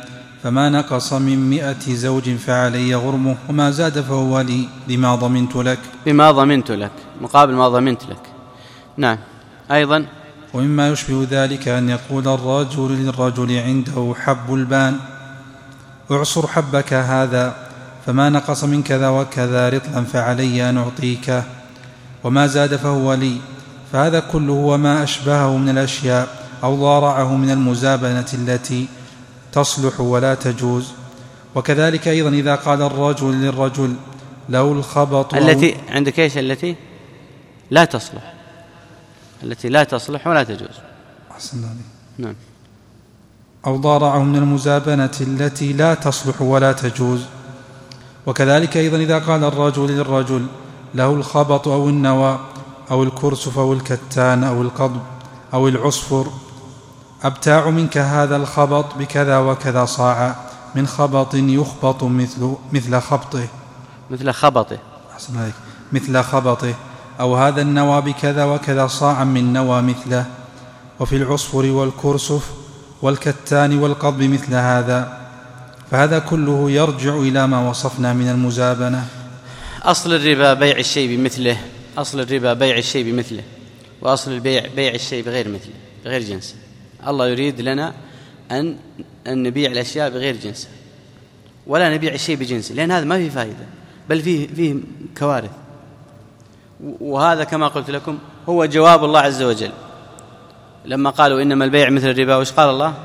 فما نقص من مئة زوج فعلي غرمه وما زاد فهو لي بما ضمنت لك بما ضمنت لك مقابل ما ضمنت لك. نعم. أيضا ومما يشبه ذلك أن يقول الرجل للرجل عنده حب البان اعصر حبك هذا فما نقص من كذا وكذا رطلا فعلي أن أعطيك وما زاد فهو لي. فهذا كله وما أشبهه من الأشياء أو ضارعه من المزابنة التي تصلح ولا تجوز. وكذلك أيضا إذا قال الرجل للرجل له الخبط التي عندك إيش التي لا تصلح التي لا تصلح ولا تجوز. أحسن الله. نعم. أو ضارعه من المزابنة التي لا تصلح ولا تجوز. وكذلك أيضا إذا قال الرجل للرجل له الخبط أو النوى أو الكرسف أو الكتان أو القضب أو العصفر أبتاع منك هذا الخبط بكذا وكذا صاع من خبط يخبط مثل مثل خبطه مثل خبطه أحسن عليك مثل خبطه أو هذا النوى بكذا وكذا صاعا من نوى مثله. وفي العصفر والكرسف والكتان والقضب مثل هذا. فهذا كله يرجع إلى ما وصفنا من المزابنة. أصل الربا بيع الشيء بمثله أصل الربا بيع الشيء بمثله وأصل البيع بيع الشيء بغير مثله بغير جنسه. الله يريد لنا أن, أن نبيع الأشياء بغير جنسه ولا نبيع الشيء بجنسه لأن هذا ما فيه فائدة بل فيه, فيه كوارث. وهذا كما قلت لكم هو جواب الله عز وجل لما قالوا إنما البيع مثل الربا. وإيش قال الله؟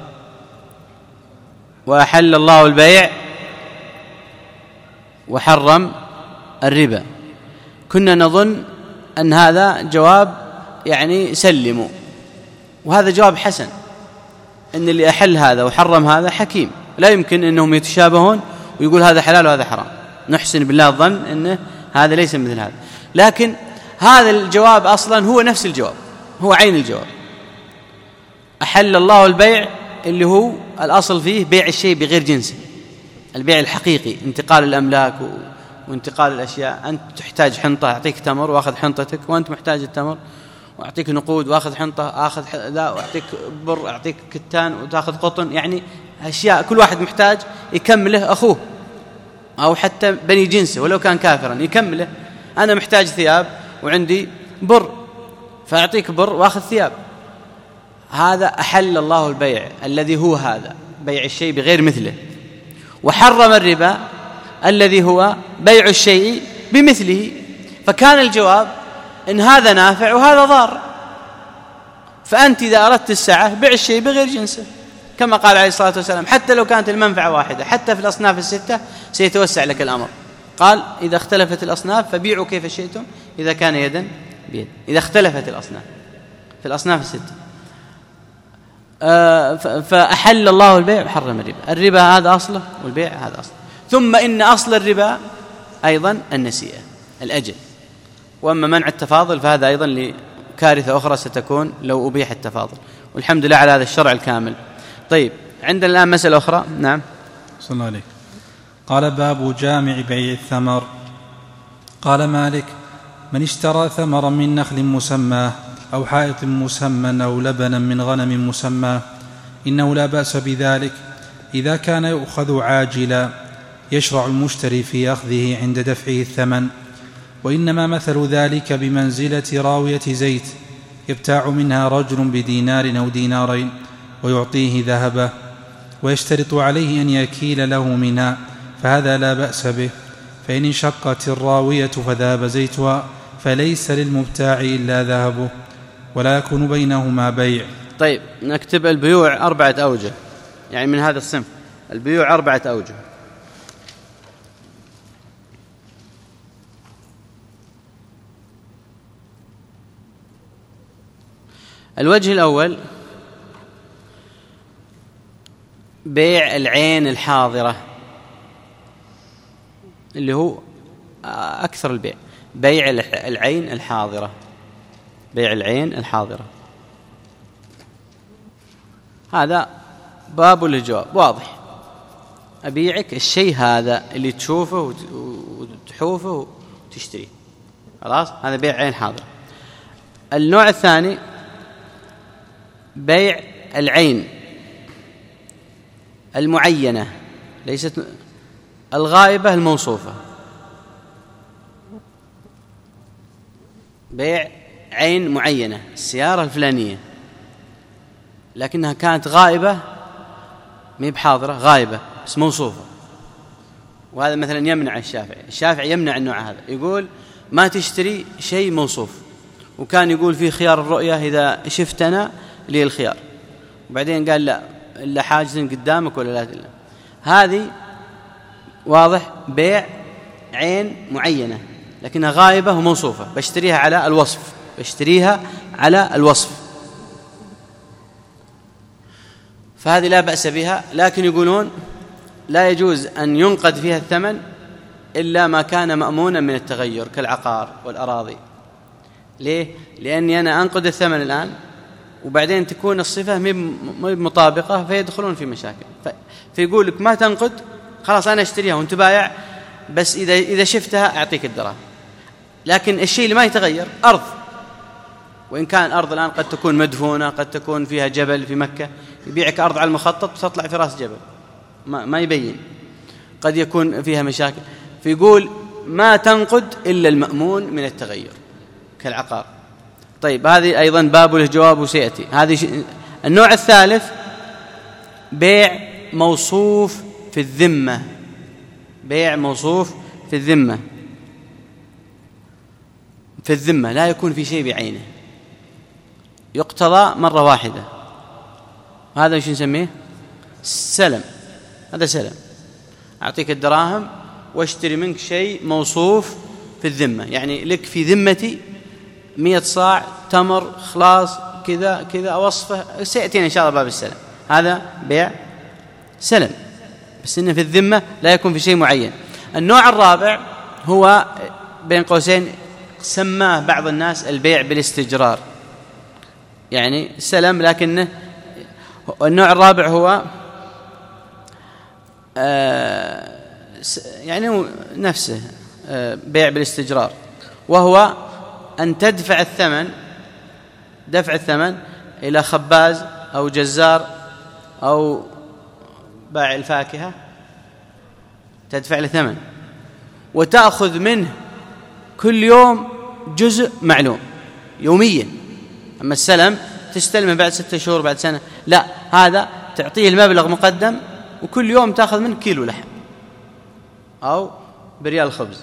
وأحل الله البيع وحرم الربا. كنا نظن أن هذا جواب يعني سلموا وهذا جواب حسن أن اللي أحل هذا وحرم هذا حكيم لا يمكن أنهم يتشابهون ويقول هذا حلال وهذا حرام. نحسن بالله الظن أنه هذا ليس مثل هذا. لكن هذا الجواب أصلا هو نفس الجواب هو عين الجواب. أحل الله البيع اللي هو الأصل فيه بيع الشيء بغير جنسه البيع الحقيقي انتقال الأملاك وانتقال الأشياء. أنت تحتاج حنطة أعطيك تمر وأخذ حنطتك وأنت محتاج التمر وأعطيك نقود وأخذ حنطة أخذ ذا وأعطيك بر أعطيك كتان وتأخذ قطن يعني أشياء كل واحد محتاج يكمله أخوه أو حتى بني جنسه ولو كان كافرا يكمله. أنا محتاج ثياب وعندي بر فأعطيك بر وأخذ ثياب. هذا أحل الله البيع الذي هو هذا بيع الشيء بغير مثله. وحرم الربا الذي هو بيع الشيء بمثله. فكان الجواب إن هذا نافع وهذا ضار. فأنت إذا أردت السعة بيع الشيء بغير جنسه كما قال عليه الصلاة والسلام حتى لو كانت المنفعة واحدة حتى في الأصناف الستة سيتوسع لك الأمر. قال إذا اختلفت الأصناف فبيعوا كيف شئتم إذا كان يدا بيد. إذا اختلفت الأصناف في الأصناف الستة آه فأحل الله البيع وحرم الربا. الربا هذا أصله والبيع هذا أصله. ثم إن أصل الربا أيضا النسيئة الأجل. وأما منع التفاضل فهذا أيضا لكارثة أخرى ستكون لو أبيح التفاضل. والحمد لله على هذا الشرع الكامل. طيب عندنا الآن مسألة أخرى. نعم. صلى الله عليك. قال باب جامع بيع الثمر. قال مالك من اشترى ثمرا من نخل مسماه أو حائط مسمى أو لبنا من غنم مسمى إنه لا بأس بذلك إذا كان يؤخذ عاجلا يشرع المشتري في أخذه عند دفعه الثمن. وإنما مثل ذلك بمنزلة راوية زيت يبتاع منها رجل بدينار أو دينارين ويعطيه ذهبه ويشترط عليه أن يكيل له منها فهذا لا بأس به. فإن انشقت الراوية فذهب زيتها فليس للمبتاع إلا ذهبه ولا يكون بينهما بيع. طيب نكتب البيوع أربعة أوجه يعني من هذا الصنف البيوع أربعة أوجه. الوجه الأول بيع العين الحاضرة اللي هو أكثر البيع بيع العين الحاضرة بيع العين الحاضرة. هذا باب الجواب واضح. أبيعك الشيء هذا اللي تشوفه وتحوفه وتشتريه خلاص هذا بيع عين حاضرة. النوع الثاني بيع العين المعينة ليست الغائبة الموصوفة، بيع عين معينة، السيارة الفلانية، لكنها كانت غائبة، مي بحاضرة، غائبة بس موصوفة. وهذا مثلا يمنع الشافعي، الشافعي يمنع النوع هذا، يقول ما تشتري شيء موصوف، وكان يقول في خيار الرؤية إذا شفتنا لي الخيار، وبعدين قال لا إلا حاجز قدامك ولا لا تلا. هذه واضح بيع عين معينة لكنها غائبة وموصوفة، بشتريها على الوصف، بشتريها على الوصف، فهذه لا بأس بها. لكن يقولون لا يجوز أن ينقد فيها الثمن إلا ما كان مأمونا من التغير كالعقار والأراضي. ليه؟ لأني أنا أنقد الثمن الآن وبعدين تكون الصفة مطابقة فيدخلون في مشاكل، فيقول لك ما تنقد، خلاص أنا أشتريها وأنت بايع، بس إذا إذا شفتها أعطيك الدراهم. لكن الشيء اللي ما يتغير أرض، وإن كان أرض الآن قد تكون مدفونة، قد تكون فيها جبل في مكة، يبيعك أرض على المخطط وتطلع في رأس جبل ما, ما يبين، قد يكون فيها مشاكل، فيقول ما تنقد إلا المأمون من التغير كالعقار. طيب هذه أيضا باب له جواب وسيأتي. هذه النوع الثالث بيع موصوف في الذمة، بيع موصوف في الذمة، في الذمة لا يكون في شيء بعينه، يقتضى مرة واحدة، هذا ايش نسميه؟ سلم. هذا سلم، أعطيك الدراهم واشتري منك شيء موصوف في الذمة، يعني لك في ذمتي مئة صاع تمر خلاص كذا كذا وصفه، سيأتينا إن شاء الله باب السلم، هذا بيع سلم بس إنه في الذمة لا يكون في شيء معين. النوع الرابع هو بين قوسين سماه بعض الناس البيع بالاستجرار، يعني سلم لكنه النوع الرابع هو آه يعني نفسه آه بيع بالاستجرار، وهو أن تدفع الثمن، دفع الثمن إلى خباز أو جزار أو باع الفاكهة، تدفع الثمن وتأخذ منه كل يوم جزء معلوم يوميا. أما السلم تستلمه بعد ستة شهور بعد سنة، لا، هذا تعطيه المبلغ مقدم وكل يوم تأخذ منه كيلو لحم أو بريال خبز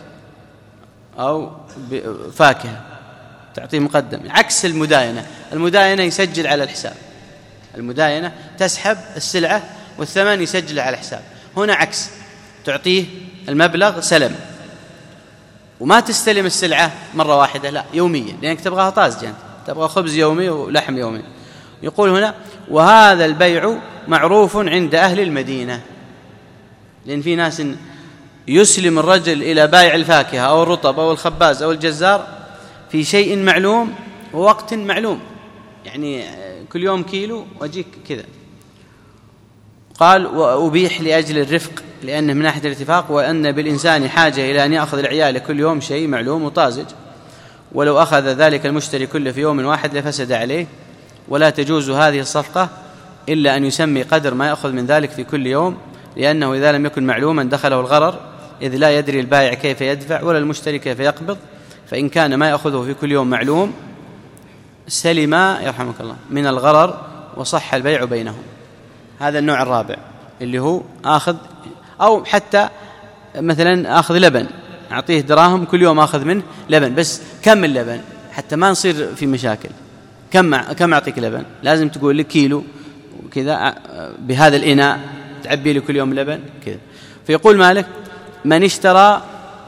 أو فاكهة، تعطيه مقدم، عكس المداينة. المداينة يسجل على الحساب، المداينة تسحب السلعة والثمن يسجل على الحساب، هنا عكس، تعطيه المبلغ سلم وما تستلم السلعة مرة واحدة، لا، يوميا، لأنك تبغاها طازجة، تبغى خبز يومي ولحم يومي. يقول هنا وهذا البيع معروف عند أهل المدينة، لأن في ناس يسلم الرجل إلى بائع الفاكهة أو الرطب أو الخباز أو الجزار في شيء معلوم ووقت معلوم، يعني كل يوم كيلو وأجيك كذا. قال وأبيح لأجل الرفق، لأنه من ناحية الاتفاق، وأن بالإنسان حاجة إلى أن يأخذ العيال كل يوم شيء معلوم وطازج، ولو أخذ ذلك المشتري كله في يوم واحد لفسد عليه، ولا تجوز هذه الصفقة إلا أن يسمي قدر ما يأخذ من ذلك في كل يوم، لأنه إذا لم يكن معلوما دخله الغرر، إذ لا يدري البائع كيف يدفع ولا المشتري كيف يقبض، فإن كان ما يأخذه في كل يوم معلوم سلما يرحمك الله من الغرر وصح البيع بينهم. هذا النوع الرابع اللي هو آخذ، أو حتى مثلا آخذ لبن، أعطيه دراهم كل يوم آخذ منه لبن، بس كم اللبن حتى ما نصير في مشاكل، كم كم أعطيك لبن، لازم تقول لي كيلو كذا بهذا الإناء تعبي لي كل يوم لبن كذا. فيقول مالك من اشترى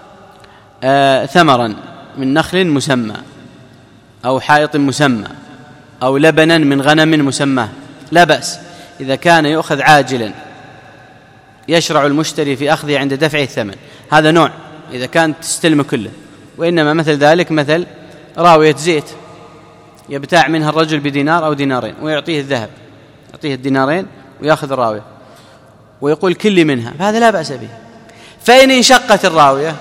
آه ثمرا من نخل مسمى أو حائط مسمى أو لبنا من غنم مسمى لا بأس إذا كان يؤخذ عاجلا، يشرع المشتري في أخذه عند دفع الثمن، هذا نوع إذا كان تستلم كله. وإنما مثل ذلك مثل راوية زيت يبتاع منها الرجل بدينار أو دينارين ويعطيه الذهب، يعطيه الدينارين ويأخذ الراوية ويقول كل منها، فهذا لا بأس به. فإن انشقت الراوية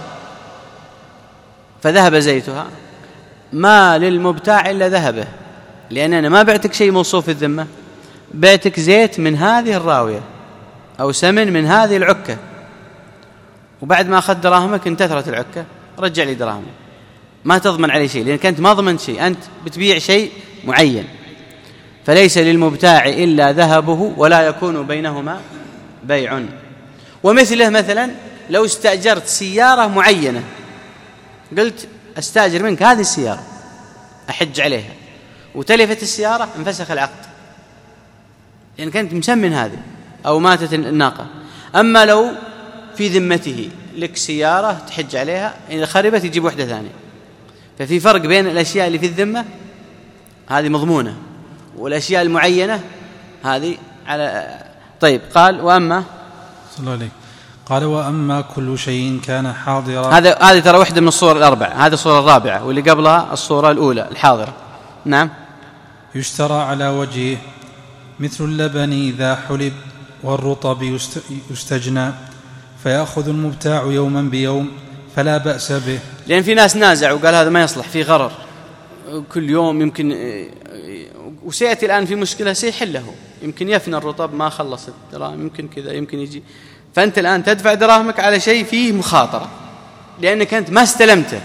فذهب زيتها، ما للمبتاع إلا ذهبه، لأن أنا ما بعتك شيء موصوف في الذمة، بعتك زيت من هذه الراوية أو سمن من هذه العكة، وبعد ما أخذ دراهمك انتثرت العكة، رجع لي دراهمي. ما تضمن عليه شيء، لأنك أنت ما ضمنت شيء، أنت بتبيع شيء معين. فليس للمبتاع إلا ذهبه ولا يكون بينهما بيع. ومثله مثلا لو استأجرت سيارة معينة، قلت أستأجر منك هذه السيارة أحج عليها، وتلفت السيارة انفسخ العقد، لأنك أنت مسمن هذه، أو ماتت الناقة. أما لو في ذمته لك سيارة تحج عليها، إذا خربت يجيب واحدة ثانية. ففي فرق بين الأشياء اللي في الذمة هذه مضمونة، والأشياء المعينة هذه على. طيب قال وأما صلى الله عليه قال وأما كل شيء كان حاضرا. هذا هذه ترى واحدة من الصور الأربع، هذه الصورة الرابعة، واللي قبلها الصورة الأولى الحاضرة. نعم. يشترى على وجهه مثل اللبن إذا حلب والرطب يستجنى، فيأخذ المبتاع يوما بيوم فلا بأس به. لأن في ناس نازع وقال هذا ما يصلح، في غرر كل يوم يمكن، وسيأتي الآن في مشكلة سيحله، يمكن يفنى الرطب ما خلص الدراهم، يمكن كذا يمكن يجي. فأنت الآن تدفع دراهمك على شيء فيه مخاطرة، لأنك أنت ما استلمته.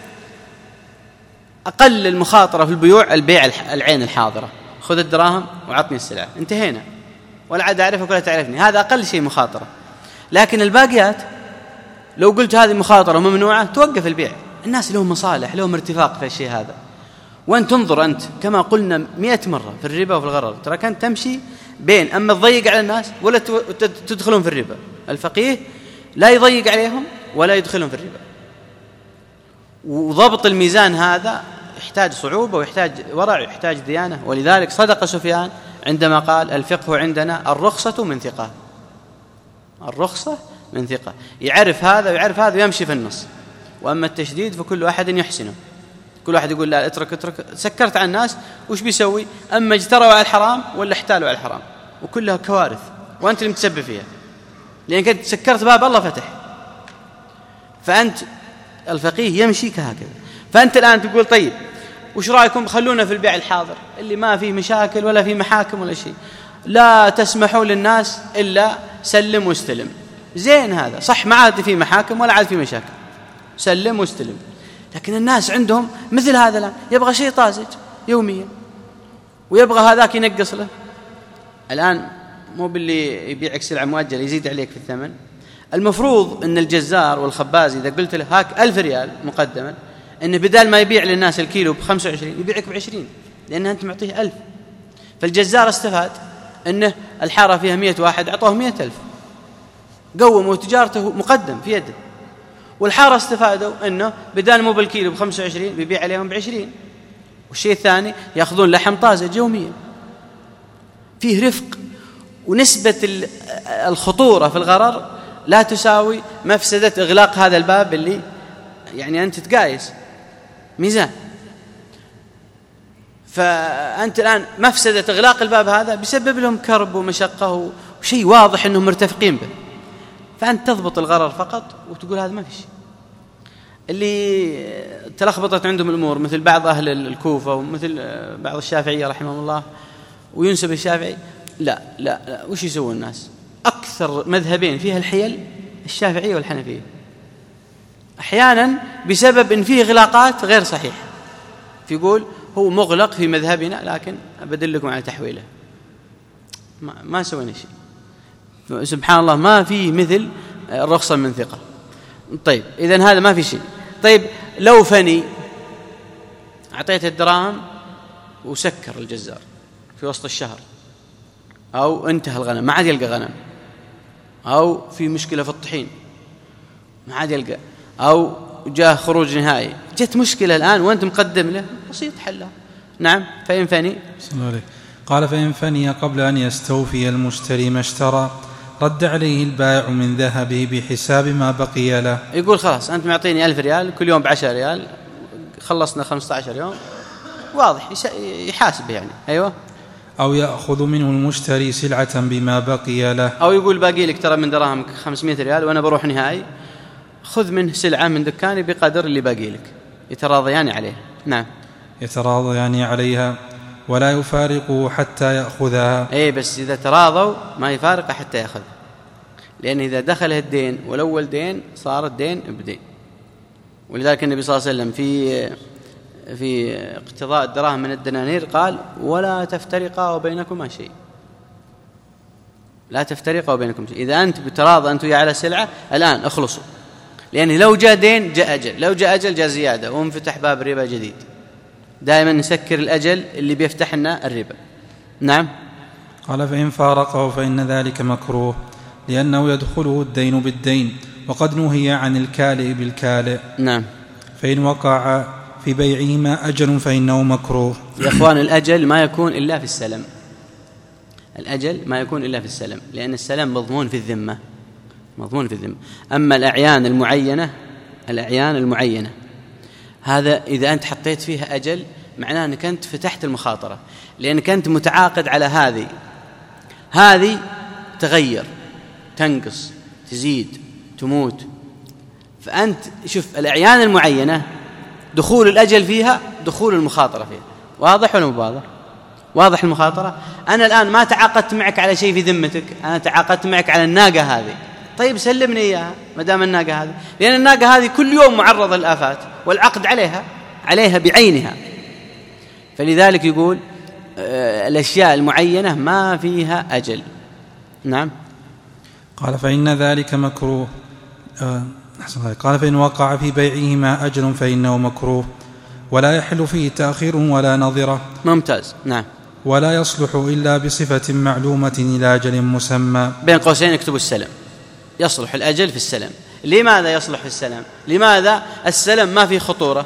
أقل المخاطرة في البيوع البيع العين الحاضرة، خذ الدراهم وعطني السلعة، انتهينا، ولا عاد أعرفك ولا تعرفني. هذا أقل شيء مخاطرة. لكن الباقيات لو قلت هذه مخاطرة ممنوعة توقف البيع. الناس لهم مصالح، لهم ارتفاق في الشيء هذا. وأن تنظر أنت كما قلنا مئة مرة في الربا وفي الغرر، ترى كانت تمشي بين أما تضيق على الناس ولا تدخلون في الربا. الفقيه لا يضيق عليهم ولا يدخلهم في الربا. وضبط الميزان هذا يحتاج صعوبة ويحتاج ورع ويحتاج ديانة. ولذلك صدق سفيان عندما قال الفقه عندنا الرخصة من ثقة. الرخصة من ثقة، يعرف هذا ويعرف هذا ويمشي في النص. وأما التشديد فكل واحد يحسنه، كل واحد يقول لا اترك اترك. سكرت على الناس وش بيسوي؟ أما اجتروا على الحرام ولا احتالوا على الحرام، وكلها كوارث وأنت اللي متسبب فيها، لأنك أنت سكرت باب الله فتح. فأنت الفقيه يمشي كهكذا. فأنت الآن تقول طيب وش رأيكم خلونا في البيع الحاضر اللي ما فيه مشاكل ولا فيه محاكم ولا شيء، لا تسمحوا للناس إلا سلم واستلم. زين، هذا صح، ما عاد فيه محاكم ولا عاد فيه مشاكل، سلم واستلم. لكن الناس عندهم مثل هذا الآن يبغى شيء طازج يوميا، ويبغى هذاك ينقص له. الآن مو باللي يبيعك سلعة مؤجلة يزيد عليك في الثمن. المفروض أن الجزار والخباز إذا قلت له هاك ألف ريال مقدما، أنه بدال ما يبيع للناس الكيلو بخمسة وعشرين يبيعك بعشرين، لأنه أنت معطيه ألف. فالجزار استفاد أنه الحارة فيها مئة واحد أعطوه مئة ألف، قوموا تجارته مقدم في يده. والحارة استفادوا أنه بدال مو بالكيلو بخمسة وعشرين بيبيع عليهم بعشرين. والشيء الثاني يأخذون لحم طازج يوميا. فيه رفق، ونسبة الخطورة في الغرر لا تساوي مفسدة إغلاق هذا الباب اللي يعني أنت تقايس ميزان. فأنت الآن مفسدة إغلاق الباب هذا بيسبب لهم كرب ومشقة وشيء واضح أنهم مرتفقين به. فأنت تضبط الغرر فقط وتقول هذا ما في شيء. اللي تلخبطت عندهم الأمور مثل بعض أهل الكوفة ومثل بعض الشافعية رحمه الله وينسب الشافعي، لا لا لا وش يسوون الناس؟ أكثر مذهبين فيها الحيل الشافعية والحنفية، أحيانا بسبب إن فيه إغلاقات غير صحيح. فيقول هو مغلق في مذهبنا لكن أبدلكم على تحويله، ما, ما سوينا شيء. سبحان الله ما فيه مثل الرخصة من ثقة. طيب إذن هذا ما في شيء. طيب لو فني أعطيته الدراهم وسكر الجزار في وسط الشهر، أو انتهى الغنم ما عاد يلقى غنم، أو في مشكلة في الطحين ما عاد يلقى، أو جاء خروج نهائي، جت مشكلة الآن وأنت مقدم له، بسيط حلها. نعم. فإن فني قال فإن فني قبل أن يستوفي المشتري ما اشترى رد عليه البائع من ذهبه بحساب ما بقي له. يقول خلاص أنت معطيني ألف ريال كل يوم بعشر ريال، خلصنا خمسة عشر يوم، واضح يحاسب يعني. أيوة. أو يأخذ منه المشتري سلعة بما بقي له، أو يقول باقي لك ترى من دراهمك خمسمائة ريال وأنا بروح نهائي، خذ منه سلعة من دكاني بقدر اللي باقي لك. يتراضيان عليه. نعم. يتراضيان عليها ولا يفارقه حتى يأخذها. أي بس إذا تراضوا ما يفارق حتى يأخذ. لأن إذا دخله الدين والأول دين صار الدين بدين. ولذلك النبي صلى الله عليه وسلم في في اقتضاء الدراهم من الدنانير قال ولا تفترقا وبينكما شيء، لا تفترقا وبينكم شيء. إذا أنت بتراضى أنت ويا على سلعة الآن اخلصوا، لأن لو جاء دين جاء أجل، لو جاء أجل جاء زيادة وانفتح باب ربا جديد. دائما نسكر الأجل اللي بيفتح لنا الربا. نعم. قال فإن فارقه فإن ذلك مكروه لأنه يدخله الدين بالدين، وقد نهي عن الكالئ بالكالئ. نعم. فإن وقع في بيعهما أجل فإنه مكروه. يا أخوان الأجل ما يكون إلا في السلم، الأجل ما يكون إلا في السلم، لأن السلم مضمون في الذمة، مضمون في الذمة. أما الأعيان المعينة، الأعيان المعينة هذا إذا أنت حطيت فيها أجل معناه أنك أنت فتحت المخاطرة، لأنك أنت متعاقد على هذه هذه تغير، تنقص، تزيد، تموت. فأنت شوف الأعيان المعينة دخول الأجل فيها دخول المخاطرة فيها. واضح ولا مبالغ؟ واضح المخاطرة. أنا الآن ما تعاقدت معك على شيء في ذمتك، أنا تعاقدت معك على الناقة هذه، طيب سلمني إياها ما دام الناقة هذه، لأن الناقة هذه كل يوم معرضة للآفات والعقد عليها عليها بعينها. فلذلك يقول آه الأشياء المعينة ما فيها أجل. نعم. قال فإن ذلك مكروه. آه قال فإن وقع في بيعهما أجل فإنه مكروه ولا يحل فيه تأخير ولا نظرة. ممتاز. نعم. ولا يصلح إلا بصفة معلومة إلى أجل مسمى. بين قوسين اكتبوا السلم. يصلح الأجل في السلم. لماذا يصلح في السلم؟ لماذا السلم ما فيه خطورة؟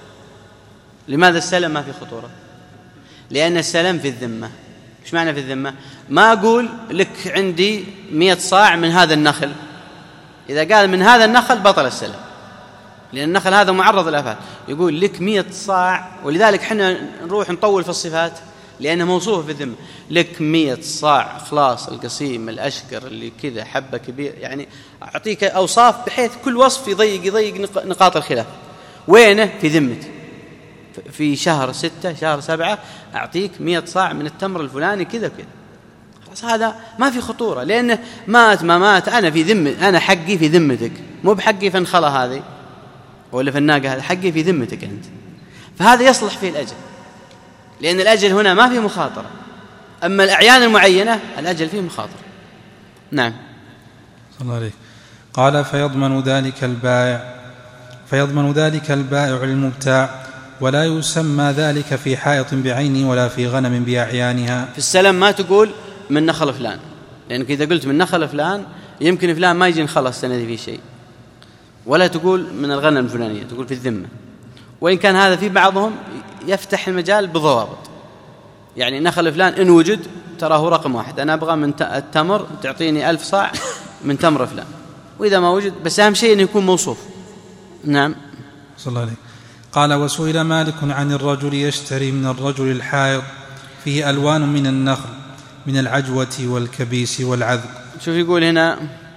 لماذا السلم ما فيه خطورة؟ لأن السلم في الذمة. إيش معنى في الذمة؟ ما أقول لك عندي مئة صاع من هذا النخل، إذا قال من هذا النخل بطل السلم، لأن النخل هذا معرض للآفات. يقول لك مئة صاع، ولذلك حنا نروح نطول في الصفات لأنه موصوف في الذمة. لك مئة صاع خلاص، القصيم، الأشقر، اللي كذا حبة كبير، يعني أعطيك أوصاف بحيث كل وصف يضيق يضيق نقاط الخلاف. وينه؟ في ذمتي. في شهر ستة شهر سبعة أعطيك مئة صاع من التمر الفلاني كذا كذا، خلاص هذا ما في خطورة، لأنه مات ما مات أنا في ذمة، أنا حقي في ذمتك، مو بحقي في النخلة هذه ولا في الناقة هذه، حقي في ذمتك أنت. فهذا يصلح فيه الأجل، لأن الأجل هنا ما فيه مخاطرة. أما الأعيان المعينة الأجل فيه مخاطرة. نعم. صلى الله عليه. قال فيضمن ذلك البائع فيضمن ذلك البائع للمبتاع، ولا يسمى ذلك في حائط بعينه ولا في غنم بأعيانها. في السلم ما تقول من نخل فلان، لأنك إذا قلت من نخل فلان يمكن فلان ما يجي نخلص السنة دي في شيء، ولا تقول من الغنم الفلانية، تقول في الذمة. وإن كان هذا في بعضهم يفتح المجال بضوابط، يعني نخل فلان إن وجد تراه رقم واحد، أنا أبغى من التمر تعطيني ألف صاع من تمر فلان، وإذا ما وجد بس أهم شيء أن يكون موصوف. نعم. صلى الله عليه. قال وسئل مالك عن الرجل يشتري من الرجل الحائض فيه ألوان من النخل من العجوة والكبيس والعذق. شوف يقول هنا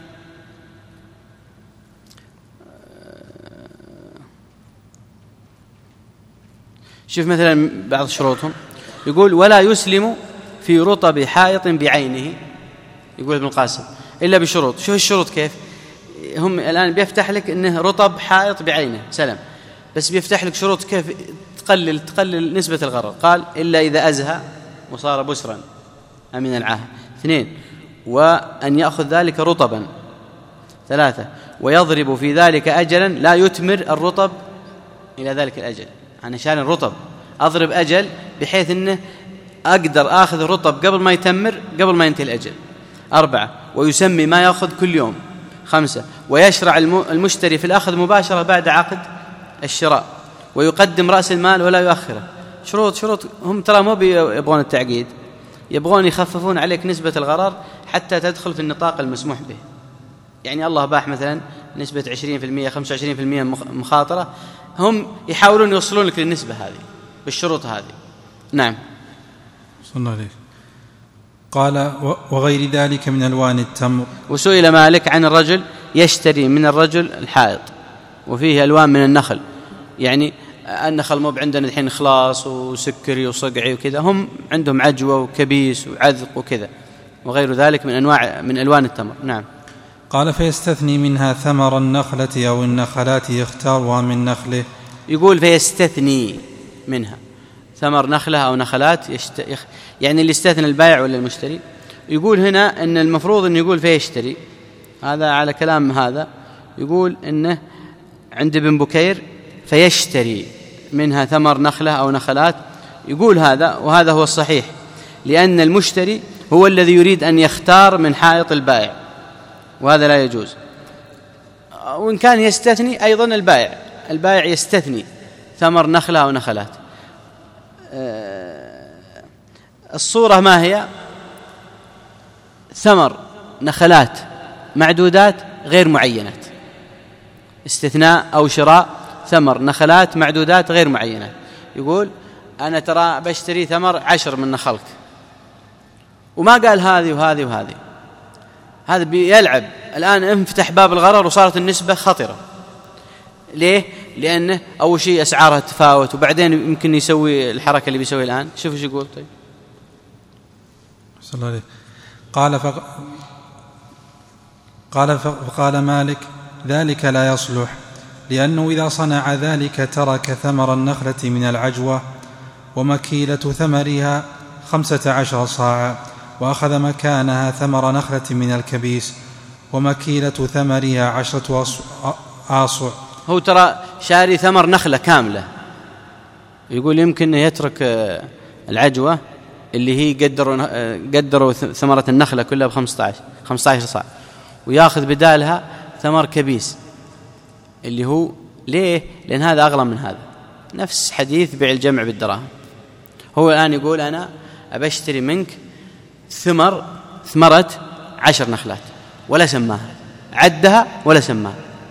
شوف مثلا بعض شروطهم، يقول ولا يسلم في رطب حائط بعينه، يقول ابن القاسم إلا بشروط. شوف الشروط كيف هم الآن بيفتح لك إنه رطب حائط بعينه سلم، بس بيفتح لك شروط كيف تقلل تقلل نسبة الغرر. قال إلا إذا أزهى وصار بسرا أمين العاهة. اثنين، وأن يأخذ ذلك رطبا. ثلاثة، ويضرب في ذلك أجلا لا يتمر الرطب إلى ذلك الأجل. أنا شاري الرطب أضرب أجل بحيث أنه أقدر أخذ الرطب قبل ما يتمر، قبل ما ينتهي الأجل. أربعة، ويسمي ما يأخذ كل يوم. خمسة، ويشرع المشتري في الأخذ مباشرة بعد عقد الشراء، ويقدم رأس المال ولا يؤخره. شروط شروط هم ترى مو يبغون التعقيد، يبغون يخففون عليك نسبة الغرر حتى تدخل في النطاق المسموح به. يعني الله باح مثلا نسبة عشرين في المئة خمسة وعشرين في المئة مخاطرة، هم يحاولون يوصلون لك للنسبة هذه بالشروط هذه. نعم. صلى الله عليه. قال وغير ذلك من ألوان التمر. وسئل مالك عن الرجل يشتري من الرجل الحائط وفيه ألوان من النخل، يعني النخل مو عندنا الحين خلاص وسكري وصقعي وكذا، هم عندهم عجوة وكبيس وعذق وكذا وغير ذلك من أنواع من ألوان التمر. نعم. قال فيستثني منها ثمر النخلة أو النخلات يختارها من نخله. يقول فيستثني منها ثمر نخلة أو نخلات يشت... يخ... يعني اللي يستثني البائع ولا المشتري. يقول هنا أن المفروض أن يقول فيشتري، هذا على كلام هذا يقول أنه عند ابن بكير فيشتري منها ثمر نخلة أو نخلات، يقول هذا، وهذا هو الصحيح، لأن المشتري هو الذي يريد أن يختار من حائط البائع، وهذا لا يجوز. وإن كان يستثني أيضا البائع البائع يستثني ثمر نخلة أو نخلات. الصورة ما هي؟ ثمر نخلات معدودات غير معينات، استثناء أو شراء ثمر نخلات معدودات غير معينات. يقول أنا ترى بشتري ثمر عشر من نخلك، وما قال هذه وهذه وهذه، هذا بيلعب الآن، انفتح باب الغرر وصارت النسبة خطرة. ليه؟ لأنه أول شيء أسعارها تفاوت، وبعدين يمكن يسوي الحركة اللي بيسوي الآن. شوف ايش يقول. طيب صلى الله عليه. قال فق... قال فقال مالك ذلك لا يصلح، لأنه إذا صنع ذلك ترك ثمر النخلة من العجوة ومكيلة ثمرها خمسة عشر صاعا، وأخذ مكانها ثمر نخلة من الكبيس ومكيلة ثمرها عشرة آصع. هو ترى شاري ثمر نخلة كاملة، يقول يمكن يترك العجوة اللي هي قدروا قدروا ثمرة النخلة كلها بخمسة عشر خمسة عشر صاع، وياخذ بدالها ثمر كبيس اللي هو ليه؟ لأن هذا أغلى من هذا. نفس حديث بيع الجمع بالدراهم. هو الآن يقول أنا أبشتري منك ثمر ثمرة عشر نخلات، ولا سماها، عدها ولا سماها.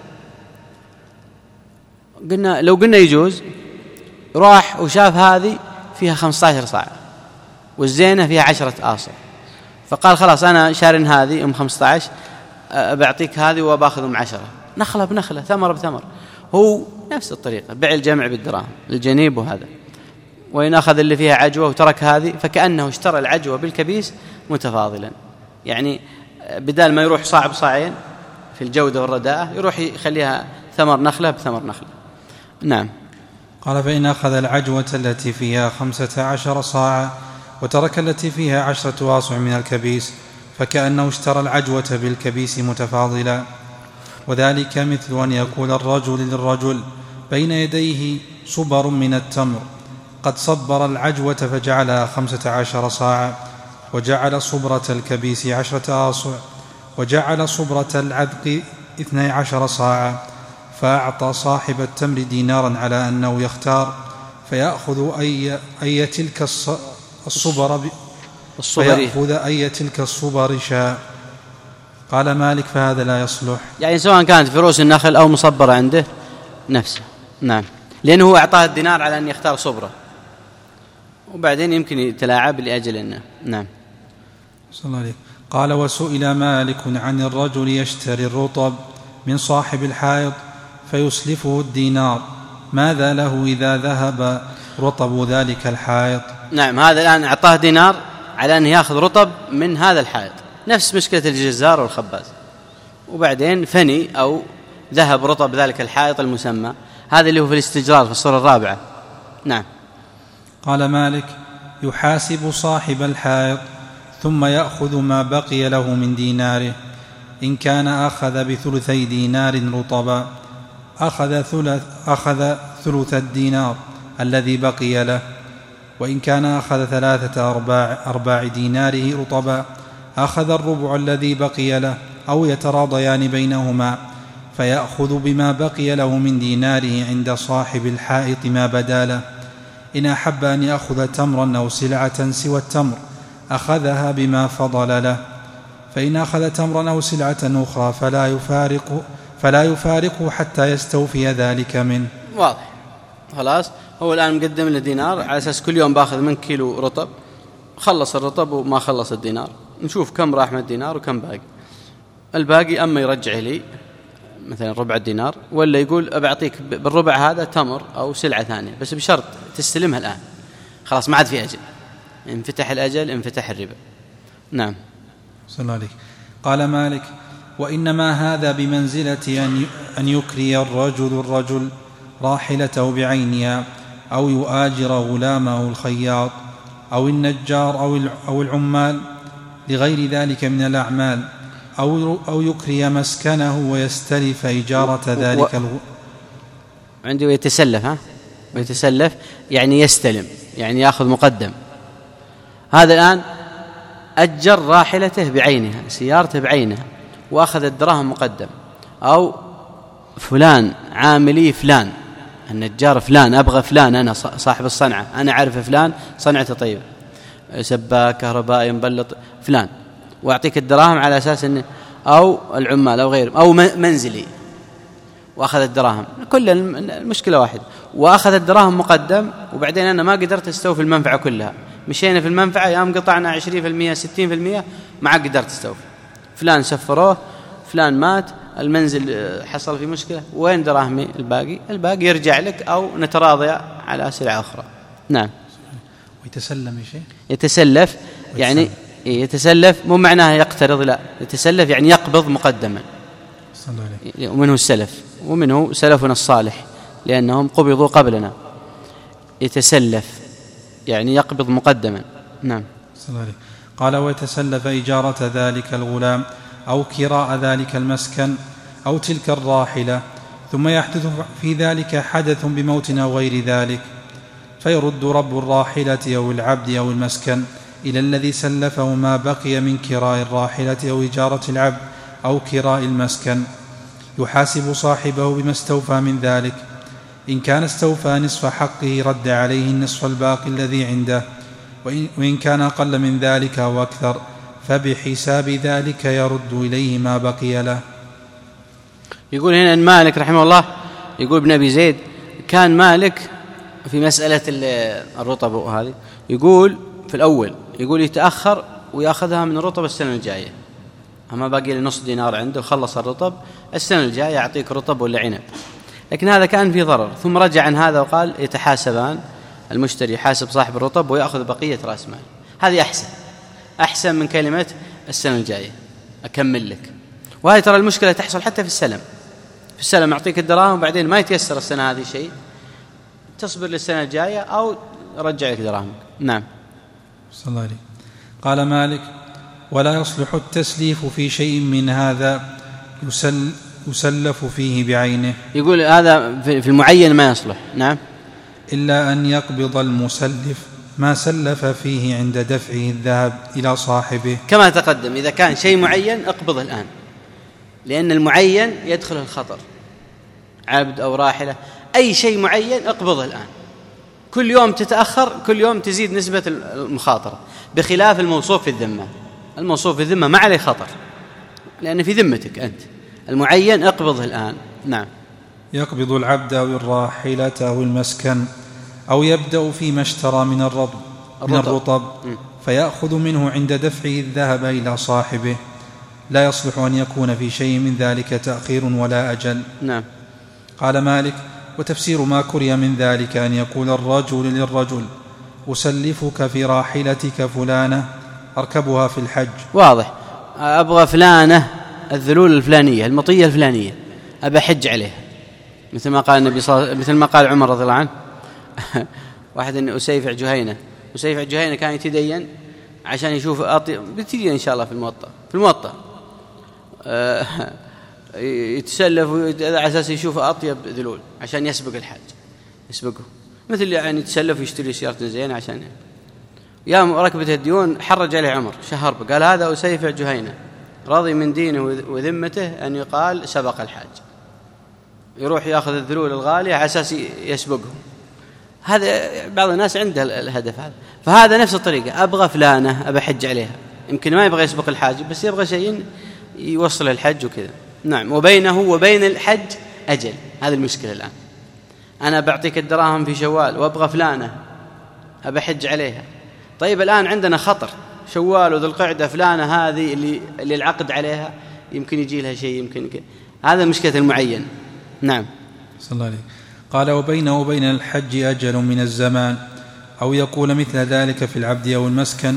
قلنا لو قلنا يجوز، راح وشاف هذه فيها خمسة عشر صاع والزينة فيها عشرة آصع، فقال خلاص أنا شارن هذه أم خمسة عشر، بعطيك هذه وباخذ أم عشرة، نخلة بنخلة، ثمر بثمر. هو نفس الطريقة، بيع الجمع بالدراهم، الجنيب وهذا. وإن أخذ اللي فيها عجوة وترك هذه فكأنه اشترى العجوة بالكبيس متفاضلا، يعني بدال ما يروح صاع بصاعين في الجودة والرداءة يروح يخليها ثمر نخلة بثمر نخلة. نعم. قال فإن أخذ العجوة التي فيها خمسة عشر صاعا وترك التي فيها عشرة آصع من الكبيس فكأنه اشترى العجوة بالكبيس متفاضلا. وذلك مثل أن يقول الرجل للرجل بين يديه صبر من التمر قد صبر العجوة فجعلها خمسة عشر صاعا، وجعل صبرة الكبيس عشرة آصع، وجعل صبرة العذق اثني عشر صاعا، فأعطى صاحب التمر دينارا على أنه يختار فيأخذ أي, أي تلك الصبر فيأخذ أي تلك الصبر شاء. قال مالك فهذا لا يصلح، يعني سواء كانت في رؤوس النخل أو مصبرة عنده نفسه. نعم، لأنه هو أعطاه الدينار على أن يختار صبرة، وبعدين يمكن يتلاعب لأجل أنه. نعم. صلى الله عليه. قال وسئل مالك عن الرجل يشتري الرطب من صاحب الحائط فيسلفه الدينار، ماذا له إذا ذهب رطب ذلك الحائط؟ نعم، هذا الآن أعطاه دينار على أن يأخذ رطب من هذا الحائط، نفس مشكلة الجزار والخباز، وبعدين فني أو ذهب رطب ذلك الحائط المسمى، هذا اللي هو في الاستجرار في الصورة الرابعة. نعم. قال مالك يحاسب صاحب الحائط ثم يأخذ ما بقي له من ديناره، إن كان أخذ بثلثي دينار رطبا أخذ ثلث, أخذ ثلث الدينار الذي بقي له، وإن كان أخذ ثلاثة أرباع, أرباع ديناره رطبا أخذ الربع الذي بقي له، أو يتراضيان بينهما فيأخذ بما بقي له من ديناره عند صاحب الحائط ما بدا له. إن أحب أن يأخذ تمرا أو سلعة سوى التمر أخذها بما فضل له، فإن أخذ تمرا أو سلعة أخرى فلا يفارق فلا يفارقه حتى يستوفي ذلك منه. واضح. خلاص، هو الآن مقدم له دينار على أساس كل يوم باخذ من كيلو رطب، خلص الرطب وما خلص الدينار، نشوف كم راح من الدينار وكم باقي. الباقي أما يرجع لي مثلا ربع الدينار، ولا يقول أبعطيك بالربع هذا تمر أو سلعة ثانية، بس بشرط تستلمها الآن، خلاص ما عاد في أجل، انفتح الأجل انفتح الربا. نعم. صلى الله عليه. قال مالك وإنما هذا بمنزلة أن يكري الرجل الرجل راحلته بعينها، أو يؤاجر غلامه الخياط أو النجار أو العمال لغير ذلك من الأعمال، أو أو يكري مسكنه ويستلف إجارة ذلك و... عنده يتسلف، ها ويتسلف يعني يستلم، يعني يأخذ مقدم. هذا الآن أجر راحلته بعينها، سيارته بعينها، وأخذ الدراهم مقدم. أو فلان عاملي فلان، النجار فلان، أبغى فلان، أنا صاحب الصنعة، أنا أعرف فلان صنعته طيبة، سباك كهربائي مبلط فلان، وأعطيك الدراهم على أساس أنه، أو العمال أو غيرهم، أو منزلي وأخذ الدراهم، كل المشكلة واحد، وأخذ الدراهم مقدم، وبعدين أنا ما قدرت أستوفي المنفعة كلها، مشينا في المنفعة يام قطعنا عشرين في المية ستين في المية، ما قدرت أستوفي، فلان سفروه، فلان مات، المنزل حصل في مشكلة، وين دراهمي الباقي؟ الباقي يرجع لك، أو نتراضى على سلعة أخرى. نعم. ويتسلم شيء؟ يتسلف يعني يتسلف مو معناها يقترض، لا، يتسلف يعني يقبض مقدما، ومنه السلف، ومنه سلفنا الصالح لأنهم قبضوا قبلنا. يتسلف يعني يقبض مقدما. نعم. قال ويتسلف إجارة ذلك الغلام أو كراء ذلك المسكن أو تلك الراحلة، ثم يحدث في ذلك حدث بموت أو غير ذلك، فيرد رب الراحلة أو العبد أو المسكن إلى الذي سلفه ما بقي من كراء الراحلة أو إجارة العبد أو كراء المسكن، يحاسب صاحبه بما استوفى من ذلك. إن كان استوفى نصف حقه رد عليه النصف الباقي الذي عنده، وإن كان أقل من ذلك أو أكثر فبحساب ذلك يرد إليه ما بقي له. يقول هنا أن مالك رحمه الله، يقول ابن أبي زيد كان مالك في مسألة الرطب وهذه، يقول في الأول يقول يتأخر ويأخذها من الرطب السنة الجاية، أما باقي له نص دينار عنده وخلص الرطب، السنة الجاية يعطيك رطب ولا عنب. لكن هذا كان في ضرر، ثم رجع عن هذا وقال يتحاسبان، المشتري يحاسب صاحب الرطب ويأخذ بقية رأس مال. هذه أحسن أحسن من كلمة السنة الجاية أكمل لك. وهذه ترى المشكلة تحصل حتى في السلم، في السلم أعطيك الدراهم وبعدين ما يتيسر السنة هذه شيء، تصبر للسنة الجاية أو رجع لك دراهمك. نعم. صلى الله عليه. قال مالك ولا يصلح التسليف في شيء من هذا يسل يسلف فيه بعينه. يقول هذا في المعين ما يصلح. نعم. إلا أن يقبض المسلف ما سلف فيه عند دفعه الذهب إلى صاحبه، كما تقدم. إذا كان شيء معين اقبضه الآن، لأن المعين يدخل الخطر، عبد أو راحلة، أي شيء معين اقبضه الآن. كل يوم تتأخر كل يوم تزيد نسبة المخاطرة، بخلاف الموصوف في الذمة. الموصوف في الذمة ما عليه خطر لأن في ذمتك أنت. المعين اقبضه الآن. نعم. يقبض العبد أو الراحلة أو المسكن، أو يبدأ فيما اشترى من الرطب, من الرطب فيأخذ منه عند دفعه الذهب إلى صاحبه. لا يصلح أن يكون في شيء من ذلك تأخير ولا أجل. نعم. قال مالك وتفسير ما كري من ذلك أن يقول الرجل للرجل أسلفك في راحلتك فلانة أركبها في الحج. واضح. أبغى فلانة الذلول الفلانية المطية الفلانية أبى حج عليها، مثل ما قال النبي صلى مثل ما قال عمر رضي الله عنه واحد أن أسيفع جهينة أسيفع جهينة كان يتدين عشان يشوف أطيب، بتدين إن شاء الله في الموطأ في الموطأ أه يتسلف على أساس يشوف أطيب ذلول عشان يسبق الحج، يسبقه مثل يعني يتسلف ويشتري سيارة زينة عشان يا ركبة الديون. حرج عليه عمر شهر قال هذا أسيفع جهينة راضي من دينه وذمته أن يقال سبق الحاج، يروح يأخذ الذلول الغالية على أساس يسبقهم. هذا بعض الناس عنده الهدف هذا. فهذا نفس الطريقة، أبغى فلانة أبى حج عليها، يمكن ما يبغى يسبق الحاج بس يبغى شيء يوصل الحج وكذا. نعم. وبينه وبين الحج أجل. هذه المشكلة الآن. أنا بعطيك الدراهم في شوال وأبغى فلانة أبى حج عليها. طيب الآن عندنا خطر، شوال وذو القعدة فلانة هذه اللي, اللي العقد عليها يمكن يجي لها شيء يمكن كذا. هذا مشكلة المعين. نعم. صلى الله عليه. قال وبينه وبين الحج أجل من الزمان، أو يقول مثل ذلك في العبد أو المسكن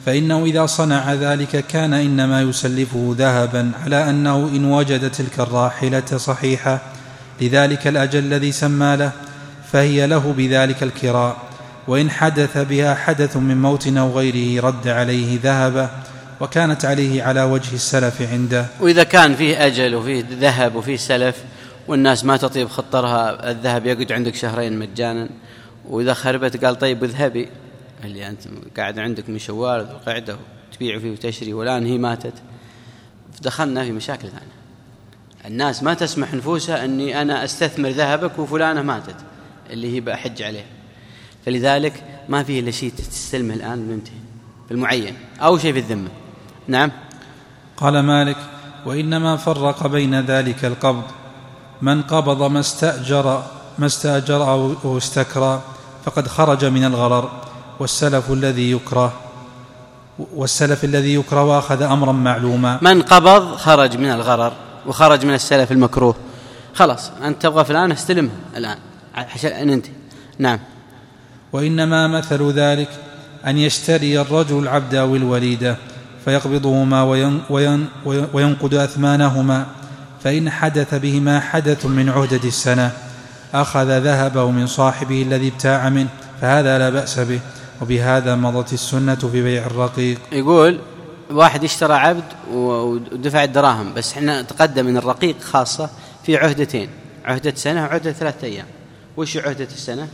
فإنه إذا صنع ذلك كان إنما يسلفه ذهبا على أنه إن وجد تلك الراحلة صحيحة لذلك الأجل الذي سمى له فهي له بذلك الكراء، وإن حدث بها حدث من موت أو غيره رد عليه ذهبه، وكانت عليه على وجه السلف عنده. وإذا كان فيه أجل وفيه ذهب وفيه سلف والناس ما تطيب خطرها الذهب يقعد عندك شهرين مجانا، وإذا خربت قال طيب اذهبي اللي أنت قاعد عندك من شوال وقعده تبيع فيه وتشري، والآن هي ماتت، دخلنا في مشاكل ثانية. الناس ما تسمح نفوسها أني أنا أستثمر ذهبك وفلانة ماتت اللي هي بأحج عليه، فلذلك ما فيه إلا شيء تستلمه الآن وننتهي في المعين أو شيء في الذمة. نعم. قال مالك: وإنما فرق بين ذلك القبض، من قبض ما استأجر ما استأجر أو استكرى فقد خرج من الغرر، والسلف الذي يكره والسلف الذي يكره وأخذ أمرا معلوما. من قبض خرج من الغرر وخرج من السلف المكروه، خلاص أنت تبغى فلان استلمه الآن عشان ننتهي. نعم. وإنما مثل ذلك أن يشتري الرجل العبد أو الوليدة فيقبضهما وينقد أثمانهما، فإن حدث بهما حدث من عهدة السنة أخذ ذهبه من صاحبه الذي ابتاع منه، فهذا لا بأس به، وبهذا مضت السنة في بيع الرقيق. يقول واحد اشترى عبد ودفع الدراهم، بس احنا تقدم من الرقيق خاصة في عهدتين، عهدة سنة وعهدة ثلاثة أيام. وش عهدة السنة؟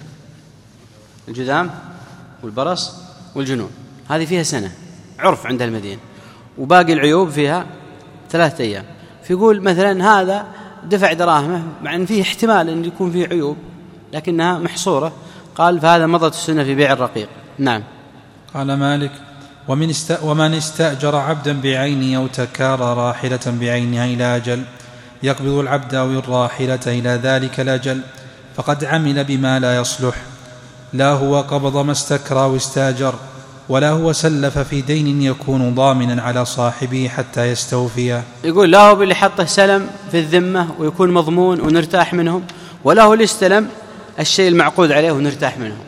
الجذام والبرص والجنون، هذه فيها سنة عرف عند المدينة، وباقي العيوب فيها ثلاثة أيام. فيقول مثلا هذا دفع دراهمه مع أن فيه احتمال أن يكون فيه عيوب لكنها محصورة، قال فهذا مضت السنة في بيع الرقيق. نعم. قال مالك: ومن, است... ومن استأجر عبدا بعينه أو تكار راحلة بعينها إلى أجل يقبض العبد أو الراحلة إلى ذلك الأجل فقد عمل بما لا يصلح، لا هو قبض ما استكرى واستأجر، ولا هو سلف في دين يكون ضامنا على صاحبه حتى يستوفيه. يقول لا هو باللي حطه سلم في الذمة ويكون مضمون ونرتاح منهم، ولا هو اللي استلم الشيء المعقود عليه ونرتاح منهم،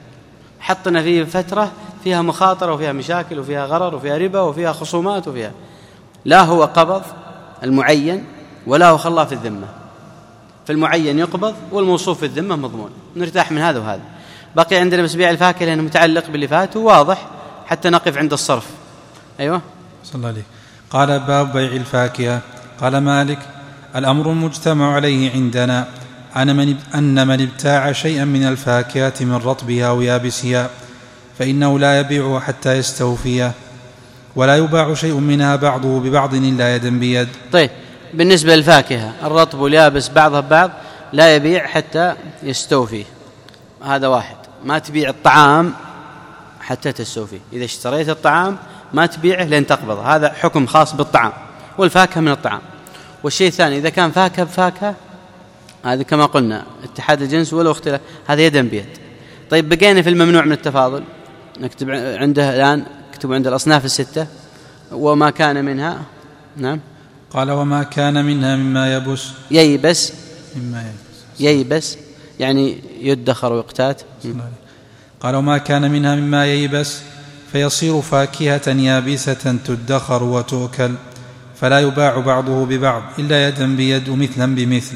حطنا فيه فترة فيها مخاطرة وفيها مشاكل وفيها غرر وفيها ربا وفيها خصومات وفيها، لا هو قبض المعين ولا هو خلاه في الذمة. في المعين يقبض والموصوف في الذمة مضمون، نرتاح من هذا وهذا. بقي عندنا بس بيع الفاكهة لأنه متعلق باللي فات وواضح حتى نقف عند الصرف. أيوة. صلى الله عليه. قال: باب بيع الفاكهة. قال مالك: الأمر المجتمع عليه عندنا أن من, أن من ابتاع شيئا من الفاكهة من رطبها أو يابسها فإنه لا يبيعه حتى يستوفيه، ولا يباع شيء منها بعضه ببعض إلا يدا بيد. طيب، بالنسبة للفاكهة الرطب واليابس بعضها ببعض لا يبيع حتى يستوفيه، هذا واحد. ما تبيع الطعام حتى تستوفيه، إذا اشتريت الطعام ما تبيعه لين تقبضه، هذا حكم خاص بالطعام، والفاكهة من الطعام. والشيء الثاني إذا كان فاكهة بفاكهة، هذا كما قلنا اتحاد الجنس ولو اختلاف، هذا يدا بيد. طيب، بقينا في الممنوع من التفاضل، نكتب عنده الآن، اكتب عند الأصناف الستة وما كان منها. نعم. قال: وما كان منها مما يبس ييبس مما ييبس ييبس يعني يدخر ويقتات. قال: وما كان منها مما ييبس فيصير فاكهة يابسة تدخر وتؤكل، فلا يباع بعضه ببعض إلا يدا بيد ومثلا بمثل،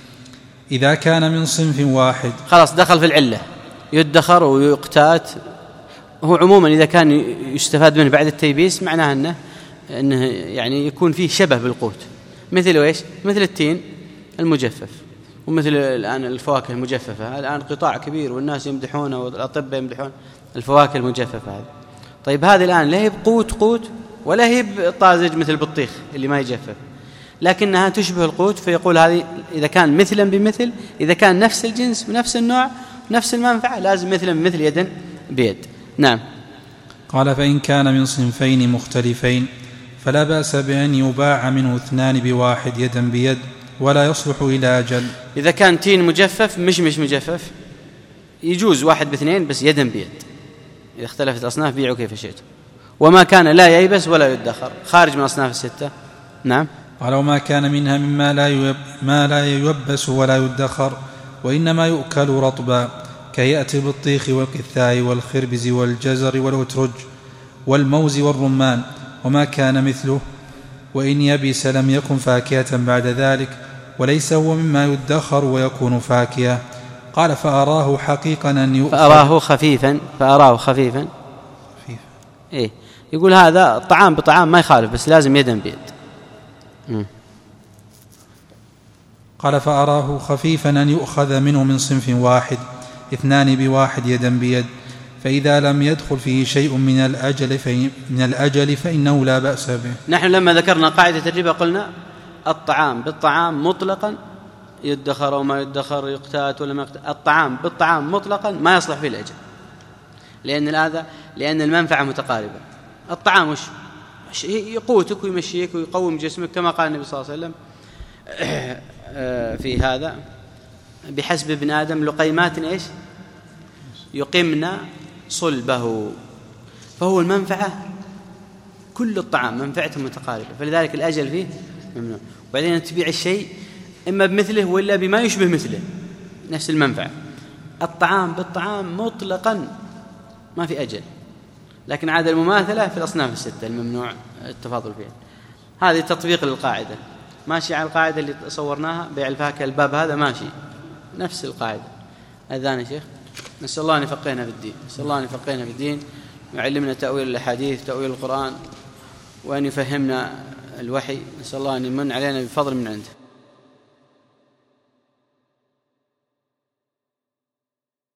إذا كان من صنف واحد. خلاص دخل في العلة، يدخر ويقتات. هو عموما إذا كان يستفاد منه بعد التيبيس معناه أنه, أنه يعني يكون فيه شبه بالقوت، مثل إيش؟ مثل التين المجفف، ومثل الآن الفواكه المجففة، الآن قطاع كبير والناس يمدحونه والأطباء يمدحون الفواكه المجففة هذه. طيب، هذه الآن لا هي بقوت قوت ولا هي بطازج مثل البطيخ اللي ما يجفف، لكنها تشبه القوت، فيقول هذه إذا كان مثلا بمثل، إذا كان نفس الجنس ونفس النوع نفس المنفعة لازم مثلا بمثل يدا بيد. نعم. قال: فإن كان من صنفين مختلفين فلا بأس بأن يباع منه اثنان بواحد يدا بيد ولا يصلح إلى أجل. إذا كان تين مجفف مش مش مجفف يجوز واحد باثنين بس يدا بيد، إذا اختلفت الأصناف بيعوا كيف شئت. وما كان لا ييبس ولا يدخر خارج من أصناف الستة. نعم. قال: وما كان منها مما لا يب ما لا ييبس ولا يدخر وإنما يؤكل رطبا كهيئة البطيخ والقثاء والخربز والجزر والأترج والموز والرمان وما كان مثله، وإن يبس لم يكن فاكهة بعد ذلك، وليس هو مما يدخر ويكون فاكهة. قال فأراه حقيقا أن يؤخذ فأراه خفيفا فأراه خفيفا خفيف. إيه يقول هذا طعام بطعام ما يخالف، بس لازم يدا بيد. م. قال فأراه خفيفا أن يؤخذ منه من صنف واحد، اثنان بواحد يدا بيد، فإذا لم يدخل فيه شيء من الأجل, في من الأجل فإنه لا بأس به. نحن لما ذكرنا قاعدة الربا قلنا الطعام بالطعام مطلقا يدخر وما يدخر، يقتات ولا ما يقتات، الطعام بالطعام مطلقا ما يصلح فيه الأجل، لأن الآذى لأن المنفعة متقاربة. الطعام وش يقوتك ويمشيك ويقوم جسمك، كما قال النبي صلى الله عليه وسلم في هذا بحسب ابن آدم لقيمات إيش يقمنا صلبه. فهو المنفعة كل الطعام منفعته متقاربة، فلذلك الأجل فيه ممنوع. وبعدين تبيع الشيء إما بمثله ولا بما يشبه مثله، نفس المنفعة. الطعام بالطعام مطلقا ما في أجل، لكن عاد المماثلة في الأصناف الستة الممنوع التفاضل فيها. هذه تطبيق للقاعدة، ماشي على القاعدة اللي صورناها بيع الفاكهة، الباب هذا ماشي نفس القاعدة. أذان يا شيخ، نسأل الله أن يفقهنا في الدين، نسأل الله أن يفقهنا في الدين ويعلمنا تأويل الأحاديث تأويل القرآن، وأن يفهمنا الوحي. نسأل الله أن يمن علينا بفضل من عنده.